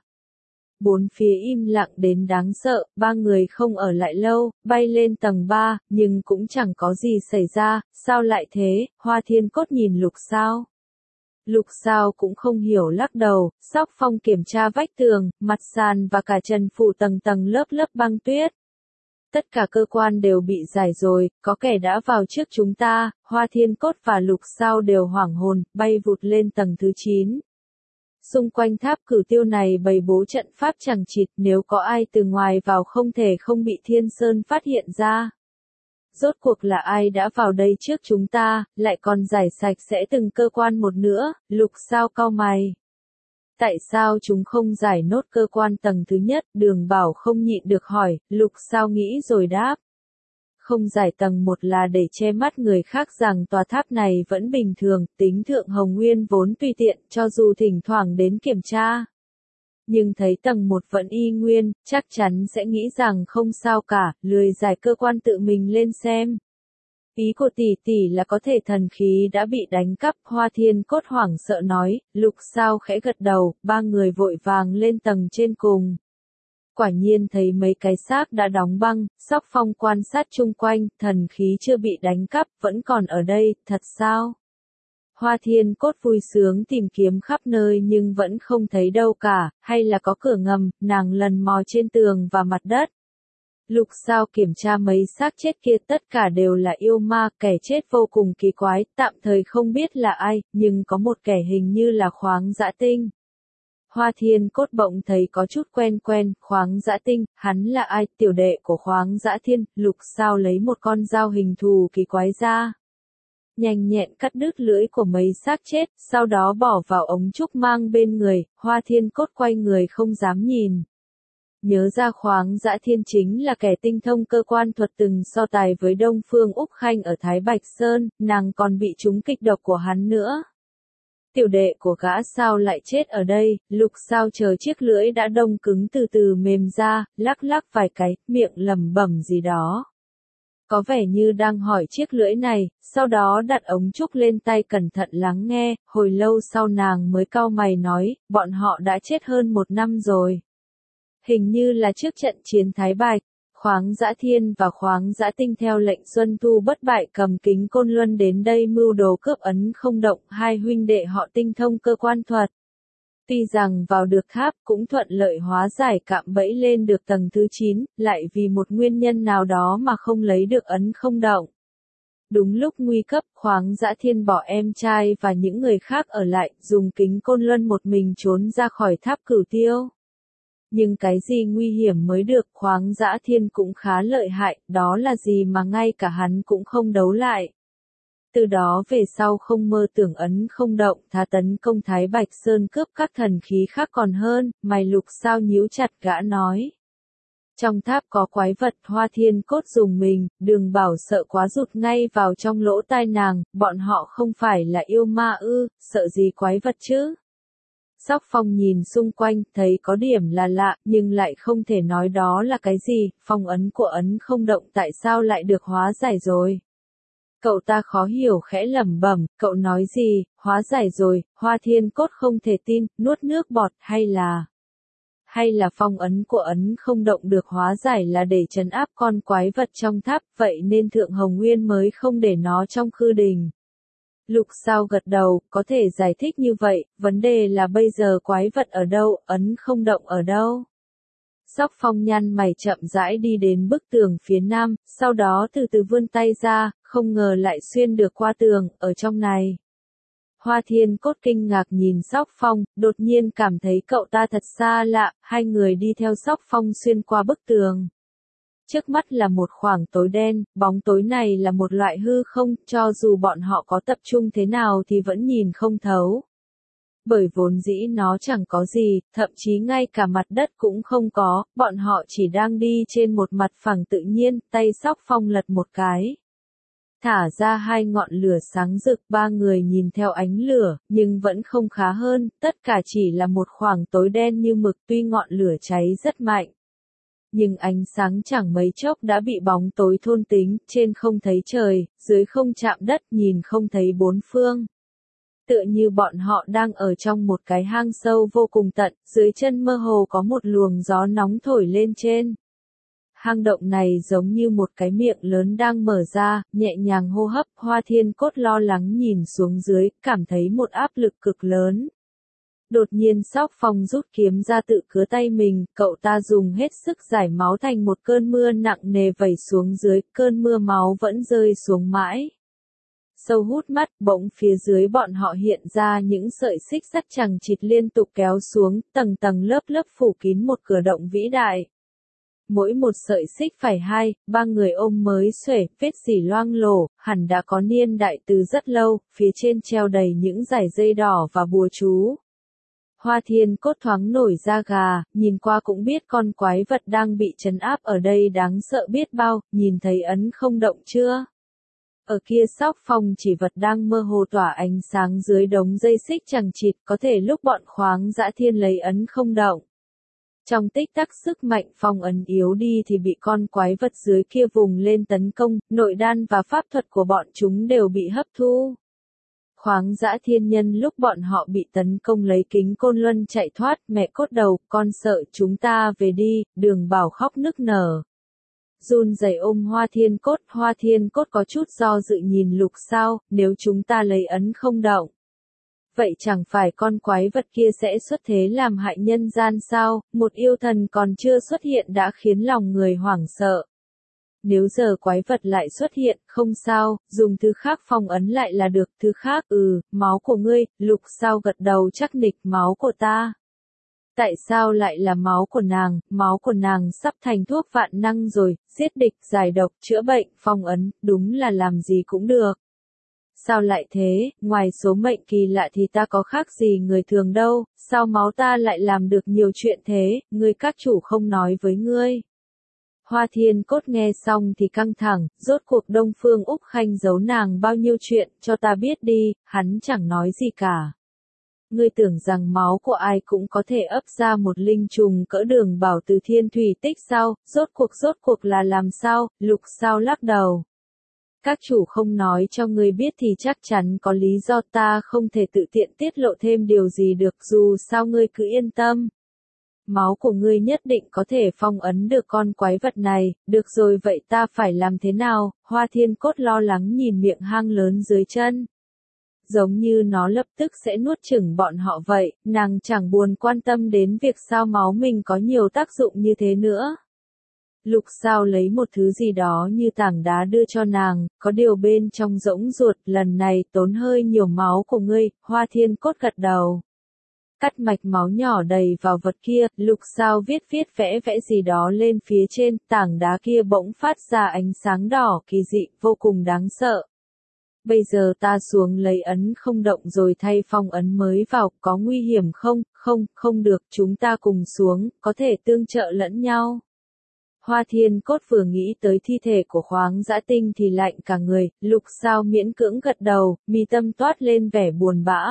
A: Bốn phía im lặng đến đáng sợ, ba người không ở lại lâu, bay lên tầng ba, nhưng cũng chẳng có gì xảy ra. Sao lại thế? Hoa Thiên Cốt nhìn Lục Sao. Lục Sao cũng không hiểu, lắc đầu. Sóc Phong kiểm tra vách tường, mặt sàn và cả trần phủ tầng tầng lớp lớp băng tuyết. Tất cả cơ quan đều bị giải rồi, có kẻ đã vào trước chúng ta. Hoa Thiên Cốt và Lục Sao đều hoảng hồn, bay vụt lên tầng thứ chín. Xung quanh tháp Cửu Tiêu này bày bố trận pháp chằng chịt, nếu có ai từ ngoài vào không thể không bị Thiên Sơn phát hiện ra. rốt cuộc là ai đã vào đây trước chúng ta, lại còn giải sạch sẽ từng cơ quan một nữa, Lục Sao cau mày. Tại sao chúng không giải nốt cơ quan tầng thứ nhất, Đường Bảo không nhịn được hỏi, Lục Sao nghĩ rồi đáp. Không giải tầng một là để che mắt người khác rằng tòa tháp này vẫn bình thường, tính Thượng Hồng Nguyên vốn tùy tiện, cho dù thỉnh thoảng đến kiểm tra. Nhưng thấy tầng một vẫn y nguyên, chắc chắn sẽ nghĩ rằng không sao cả, lười giải cơ quan tự mình lên xem. Ý của tỷ tỷ là có thể thần khí đã bị đánh cắp, Hoa Thiên Cốt hoảng sợ nói, Lục Sao khẽ gật đầu, ba người vội vàng lên tầng trên cùng. Quả nhiên thấy mấy cái xác đã đóng băng, Sóc Phong quan sát chung quanh, thần khí chưa bị đánh cắp, vẫn còn ở đây, thật sao? Hoa Thiên Cốt vui sướng tìm kiếm khắp nơi nhưng vẫn không thấy đâu cả, hay là có cửa ngầm, nàng lần mò trên tường và mặt đất. Lục Sao kiểm tra mấy xác chết kia tất cả đều là yêu ma, kẻ chết vô cùng kỳ quái, tạm thời không biết là ai, nhưng có một kẻ hình như là Khoáng Dã Tinh. Hoa Thiên Cốt bỗng thấy có chút quen quen, Khoáng Dã Tinh, hắn là ai, tiểu đệ của Khoáng Dã Thiên, Lục Sao lấy một con dao hình thù kỳ quái ra. Nhanh nhẹn cắt đứt lưỡi của mấy xác chết, sau đó bỏ vào ống trúc mang bên người, Hoa Thiên Cốt quay người không dám nhìn. Nhớ ra Khoáng Dã Thiên chính là kẻ tinh thông cơ quan thuật từng so tài với Đông Phương Úc Khanh ở Thái Bạch Sơn, nàng còn bị trúng kịch độc của hắn nữa. Tiểu đệ của gã sao lại chết ở đây, Lục Sao chờ chiếc lưỡi đã đông cứng từ từ mềm ra, lắc lắc vài cái, miệng lẩm bẩm gì đó. Có vẻ như đang hỏi chiếc lưỡi này, sau đó đặt ống trúc lên tay cẩn thận lắng nghe, hồi lâu sau nàng mới cau mày nói, bọn họ đã chết hơn một năm rồi. Hình như là trước trận chiến Thái Bạch, Khoáng Dã Thiên và Khoáng Dã Tinh theo lệnh Xuân Thu bất bại cầm kính côn luân đến đây mưu đồ cướp ấn không động, hai huynh đệ họ tinh thông cơ quan thuật. Tuy rằng vào được tháp cũng thuận lợi hóa giải cạm bẫy lên được tầng thứ chín, lại vì một nguyên nhân nào đó mà không lấy được ấn không động. Đúng lúc nguy cấp, Khoáng Dã Thiên bỏ em trai và những người khác ở lại, dùng kính côn luân một mình trốn ra khỏi tháp Cửu Tiêu. Nhưng cái gì nguy hiểm mới được, Khoáng Dã Thiên cũng khá lợi hại, đó là gì mà ngay cả hắn cũng không đấu lại. Từ đó về sau không mơ tưởng ấn không động, thà tấn công Thái Bạch Sơn cướp các thần khí khác còn hơn, mày Lục Sao nhíu chặt gã nói. Trong tháp có quái vật, Hoa Thiên Cốt dùng mình, Đường Bảo sợ quá rụt ngay vào trong lỗ tai nàng, bọn họ không phải là yêu ma ư, sợ gì quái vật chứ. Sóc Phong nhìn xung quanh, thấy có điểm là lạ, nhưng lại không thể nói đó là cái gì, phong ấn của ấn không động tại sao lại được hóa giải rồi. Cậu ta khó hiểu khẽ lẩm bẩm, cậu nói gì, hóa giải rồi, Hoa Thiên Cốt không thể tin, nuốt nước bọt, hay là... Hay là phong ấn của ấn không động được hóa giải là để trấn áp con quái vật trong tháp, vậy nên Thượng Hồng Nguyên mới không để nó trong khư đình. Lục Sao gật đầu, có thể giải thích như vậy, vấn đề là bây giờ quái vật ở đâu, ấn không động ở đâu. Sóc Phong nhăn mày chậm rãi đi đến bức tường phía nam, sau đó từ từ vươn tay ra, không ngờ lại xuyên được qua tường, ở trong này. Hoa Thiên Cốt kinh ngạc nhìn Sóc Phong, đột nhiên cảm thấy cậu ta thật xa lạ, hai người đi theo Sóc Phong xuyên qua bức tường. Trước mắt là một khoảng tối đen, bóng tối này là một loại hư không, cho dù bọn họ có tập trung thế nào thì vẫn nhìn không thấu. Bởi vốn dĩ nó chẳng có gì, thậm chí ngay cả mặt đất cũng không có, bọn họ chỉ đang đi trên một mặt phẳng tự nhiên, tay Sóc Phong lật một cái. Thả ra hai ngọn lửa sáng rực, ba người nhìn theo ánh lửa, nhưng vẫn không khá hơn, tất cả chỉ là một khoảng tối đen như mực tuy ngọn lửa cháy rất mạnh. Nhưng ánh sáng chẳng mấy chốc đã bị bóng tối thôn tính, trên không thấy trời, dưới không chạm đất, nhìn không thấy bốn phương. Tựa như bọn họ đang ở trong một cái hang sâu vô cùng tận, dưới chân mơ hồ có một luồng gió nóng thổi lên trên. Hang động này giống như một cái miệng lớn đang mở ra, nhẹ nhàng hô hấp, Hoa Thiên Cốt lo lắng nhìn xuống dưới, cảm thấy một áp lực cực lớn. Đột nhiên Sóc Phong rút kiếm ra tự cứa tay mình, cậu ta dùng hết sức giải máu thành một cơn mưa nặng nề vẩy xuống dưới, cơn mưa máu vẫn rơi xuống mãi. Sâu hút mắt, bỗng phía dưới bọn họ hiện ra những sợi xích sắt chằng chịt liên tục kéo xuống, tầng tầng lớp lớp phủ kín một cửa động vĩ đại. mỗi một sợi xích phải hai, ba người ôm mới xuể, vết dỉ loang lổ, hẳn đã có niên đại từ rất lâu, phía trên treo đầy những dải dây đỏ và bùa chú. Hoa Thiên Cốt thoáng nổi da gà, nhìn qua cũng biết con quái vật đang bị trấn áp ở đây đáng sợ biết bao, nhìn thấy ấn không động chưa? Ở kia Sóc Phong chỉ vật đang mơ hồ tỏa ánh sáng dưới đống dây xích chằng chịt, có thể lúc bọn Khoáng Dã Thiên lấy ấn không động. Trong tích tắc sức mạnh phong ấn yếu đi thì bị con quái vật dưới kia vùng lên tấn công, nội đan và pháp thuật của bọn chúng đều bị hấp thu. Khoáng Dã Thiên nhân lúc bọn họ bị tấn công lấy kính côn luân chạy thoát, mẹ cốt đầu, con sợ chúng ta về đi, Đường Bảo khóc nức nở. Run rẩy ôm Hoa Thiên Cốt, Hoa Thiên Cốt có chút do dự nhìn Lục Sao, nếu chúng ta lấy ấn không động. Vậy chẳng phải con quái vật kia sẽ xuất thế làm hại nhân gian sao, một yêu thần còn chưa xuất hiện đã khiến lòng người hoảng sợ. Nếu giờ quái vật lại xuất hiện, không sao, dùng thứ khác phong ấn lại là được, thứ khác, ừ, máu của ngươi, Lục Sao gật đầu chắc nịch, máu của ta. Tại sao lại là máu của nàng, máu của nàng sắp thành thuốc vạn năng rồi, giết địch, giải độc, chữa bệnh, phong ấn, đúng là làm gì cũng được. Sao lại thế, ngoài số mệnh kỳ lạ thì ta có khác gì người thường đâu, sao máu ta lại làm được nhiều chuyện thế, ngươi các chủ không nói với ngươi. Hoa Thiên Cốt nghe xong thì căng thẳng, rốt cuộc Đông Phương Úc Khanh giấu nàng bao nhiêu chuyện, cho ta biết đi, hắn chẳng nói gì cả. Ngươi tưởng rằng máu của ai cũng có thể ấp ra một linh trùng cỡ Đường Bảo từ thiên thủy tích sao, rốt cuộc rốt cuộc là làm sao, Lục Sao lắc đầu. Các chủ không nói cho ngươi biết thì chắc chắn có lý do, ta không thể tự tiện tiết lộ thêm điều gì được, dù sao ngươi cứ yên tâm. Máu của ngươi nhất định có thể phong ấn được con quái vật này, được rồi vậy ta phải làm thế nào, Hoa Thiên Cốt lo lắng nhìn miệng hang lớn dưới chân. Giống như nó lập tức sẽ nuốt chửng bọn họ vậy, nàng chẳng buồn quan tâm đến việc sao máu mình có nhiều tác dụng như thế nữa. Lục Sao lấy một thứ gì đó như tảng đá đưa cho nàng, có điều bên trong rỗng ruột, lần này tốn hơi nhiều máu của ngươi, Hoa Thiên Cốt gật đầu. Cắt mạch máu nhỏ đầy vào vật kia, Lục Sao viết viết vẽ vẽ gì đó lên phía trên, tảng đá kia bỗng phát ra ánh sáng đỏ kỳ dị, vô cùng đáng sợ. Bây giờ ta xuống lấy ấn không động rồi thay phong ấn mới vào, có nguy hiểm không? Không, không được, chúng ta cùng xuống, có thể tương trợ lẫn nhau. Hoa Thiên Cốt vừa nghĩ tới thi thể của Khoáng Dã Tinh thì lạnh cả người, Lục Sao miễn cưỡng gật đầu, mi tâm toát lên vẻ buồn bã.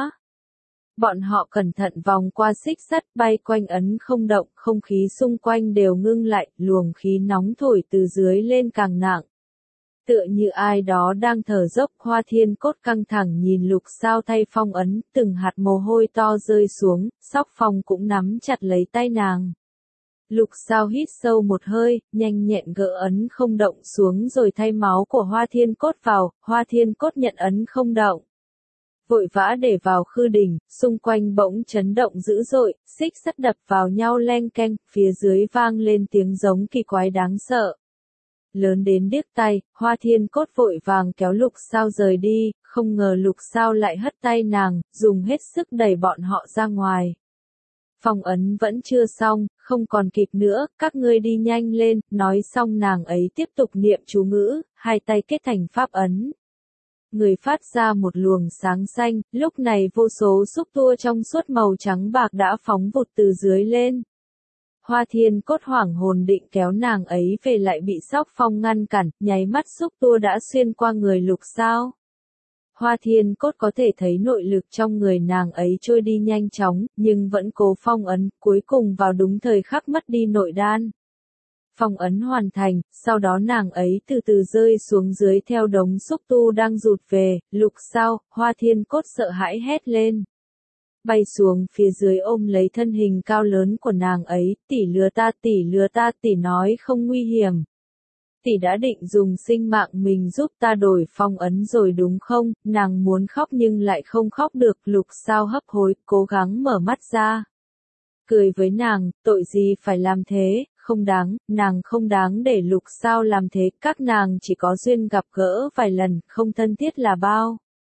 A: Bọn họ cẩn thận vòng qua xích sắt, bay quanh ấn không động, không khí xung quanh đều ngưng lại, luồng khí nóng thổi từ dưới lên càng nặng. Tựa như ai đó đang thở dốc, Hoa Thiên Cốt căng thẳng nhìn Lục Sao thay phong ấn, từng hạt mồ hôi to rơi xuống, Sóc Phong cũng nắm chặt lấy tay nàng. Lục Sao hít sâu một hơi, nhanh nhẹn gỡ ấn không động xuống rồi thay máu của Hoa Thiên Cốt vào, Hoa Thiên Cốt nhận ấn không động. Vội vã để vào khư đỉnh, xung quanh bỗng chấn động dữ dội, xích sắt đập vào nhau leng keng, phía dưới vang lên tiếng giống kỳ quái đáng sợ. Lớn đến điếc tai, Hoa Thiên Cốt vội vàng kéo Lục Sao rời đi, không ngờ Lục Sao lại hất tay nàng, dùng hết sức đẩy bọn họ ra ngoài. Phong ấn vẫn chưa xong, không còn kịp nữa, các ngươi đi nhanh lên, nói xong nàng ấy tiếp tục niệm chú ngữ, hai tay kết thành pháp ấn. Người phát ra một luồng sáng xanh, lúc này vô số xúc tua trong suốt màu trắng bạc đã phóng vụt từ dưới lên. Hoa Thiên Cốt hoảng hồn định kéo nàng ấy về lại bị Sóc Phong ngăn cản, nháy mắt xúc tua đã xuyên qua người Lục Sao. Hoa Thiên Cốt có thể thấy nội lực trong người nàng ấy trôi đi nhanh chóng, nhưng vẫn cố phong ấn, cuối cùng vào đúng thời khắc mất đi nội đan. Phong ấn hoàn thành, sau đó nàng ấy từ từ rơi xuống dưới theo đống xúc tu đang rụt về, Lục Sao, Hoa Thiên Cốt sợ hãi hét lên. Bay xuống phía dưới ôm lấy thân hình cao lớn của nàng ấy, tỷ lừa ta tỷ lừa ta tỷ nói không nguy hiểm. Tỷ đã định dùng sinh mạng mình giúp ta đổi phong ấn rồi đúng không, nàng muốn khóc nhưng lại không khóc được, Lục Sao hấp hối, cố gắng mở mắt ra. Cười với nàng, tội gì phải làm thế, không đáng, nàng không đáng để Lục Sao làm thế, các nàng chỉ có duyên gặp gỡ vài lần, không thân thiết là bao.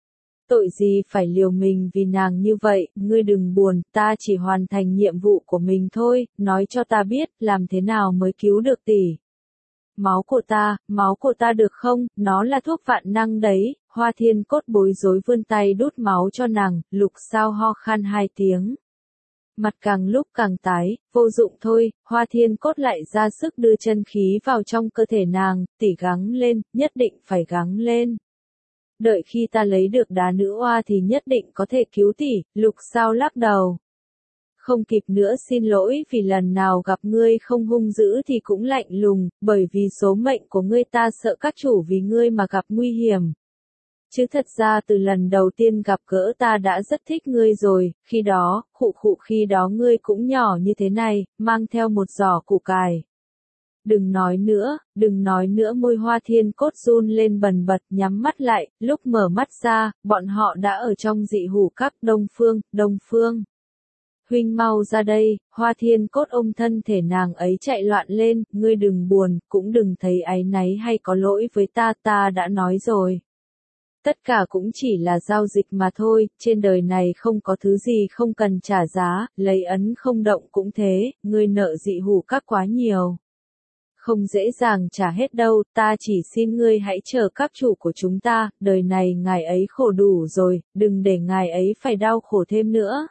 A: Tội gì phải liều mình vì nàng như vậy, ngươi đừng buồn, ta chỉ hoàn thành nhiệm vụ của mình thôi, nói cho ta biết, làm thế nào mới cứu được tỷ. Máu của ta, máu của ta được không, nó là thuốc vạn năng đấy, Hoa Thiên Cốt bối rối vươn tay đút máu cho nàng, Lục Sao ho khan hai tiếng. Mặt càng lúc càng tái, vô dụng thôi, Hoa Thiên Cốt lại ra sức đưa chân khí vào trong cơ thể nàng, tỷ gắng lên, nhất định phải gắng lên. Đợi khi ta lấy được đá nữ oa thì nhất định có thể cứu tỷ, Lục Sao lắc đầu. Không kịp nữa, xin lỗi vì lần nào gặp ngươi không hung dữ thì cũng lạnh lùng, bởi vì số mệnh của ngươi ta sợ các chủ vì ngươi mà gặp nguy hiểm. Chứ thật ra từ lần đầu tiên gặp gỡ ta đã rất thích ngươi rồi, khi đó, khụ khụ khi đó ngươi cũng nhỏ như thế này, mang theo một giỏ củ cải. Đừng nói nữa, đừng nói nữa, môi Hoa Thiên Cốt run lên bần bật, nhắm mắt lại, lúc mở mắt ra, bọn họ đã ở trong dị hủ các. Đông Phương, Đông Phương. Huynh mau ra đây, Hoa Thiên Cốt ôm thân thể nàng ấy chạy loạn lên, ngươi đừng buồn, cũng đừng thấy áy náy hay có lỗi với ta, ta đã nói rồi. Tất cả cũng chỉ là giao dịch mà thôi, trên đời này không có thứ gì không cần trả giá, lấy ấn không động cũng thế, ngươi nợ dị hủ các quá nhiều. Không dễ dàng trả hết đâu, ta chỉ xin ngươi hãy chờ các chủ của chúng ta, đời này ngài ấy khổ đủ rồi, đừng để ngài ấy phải đau khổ thêm nữa.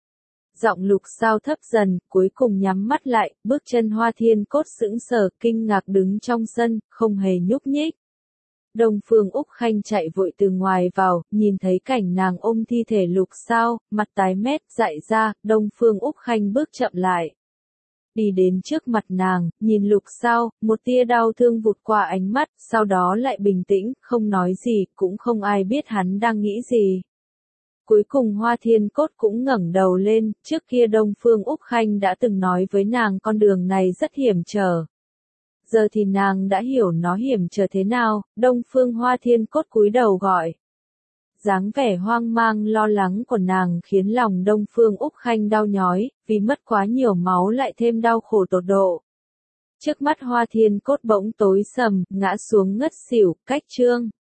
A: Giọng Lục Sao thấp dần, cuối cùng nhắm mắt lại, bước chân Hoa Thiên Cốt sững sờ, kinh ngạc đứng trong sân, không hề nhúc nhích. Đông Phương Úc Khanh chạy vội từ ngoài vào, nhìn thấy cảnh nàng ôm thi thể Lục Sao, mặt tái mét, dại ra, Đông Phương Úc Khanh bước chậm lại. Đi đến trước mặt nàng, nhìn Lục Sao, một tia đau thương vụt qua ánh mắt, sau đó lại bình tĩnh, không nói gì, cũng không ai biết hắn đang nghĩ gì. Cuối cùng Hoa Thiên Cốt cũng ngẩng đầu lên, trước kia Đông Phương Úc Khanh đã từng nói với nàng con đường này rất hiểm trở. Giờ thì nàng đã hiểu nó hiểm trở thế nào, Đông Phương Hoa Thiên Cốt cúi đầu gọi. Dáng vẻ hoang mang lo lắng của nàng khiến lòng Đông Phương Úc Khanh đau nhói, vì mất quá nhiều máu lại thêm đau khổ tột độ. Trước mắt Hoa Thiên Cốt bỗng tối sầm, ngã xuống ngất xỉu, cách chương.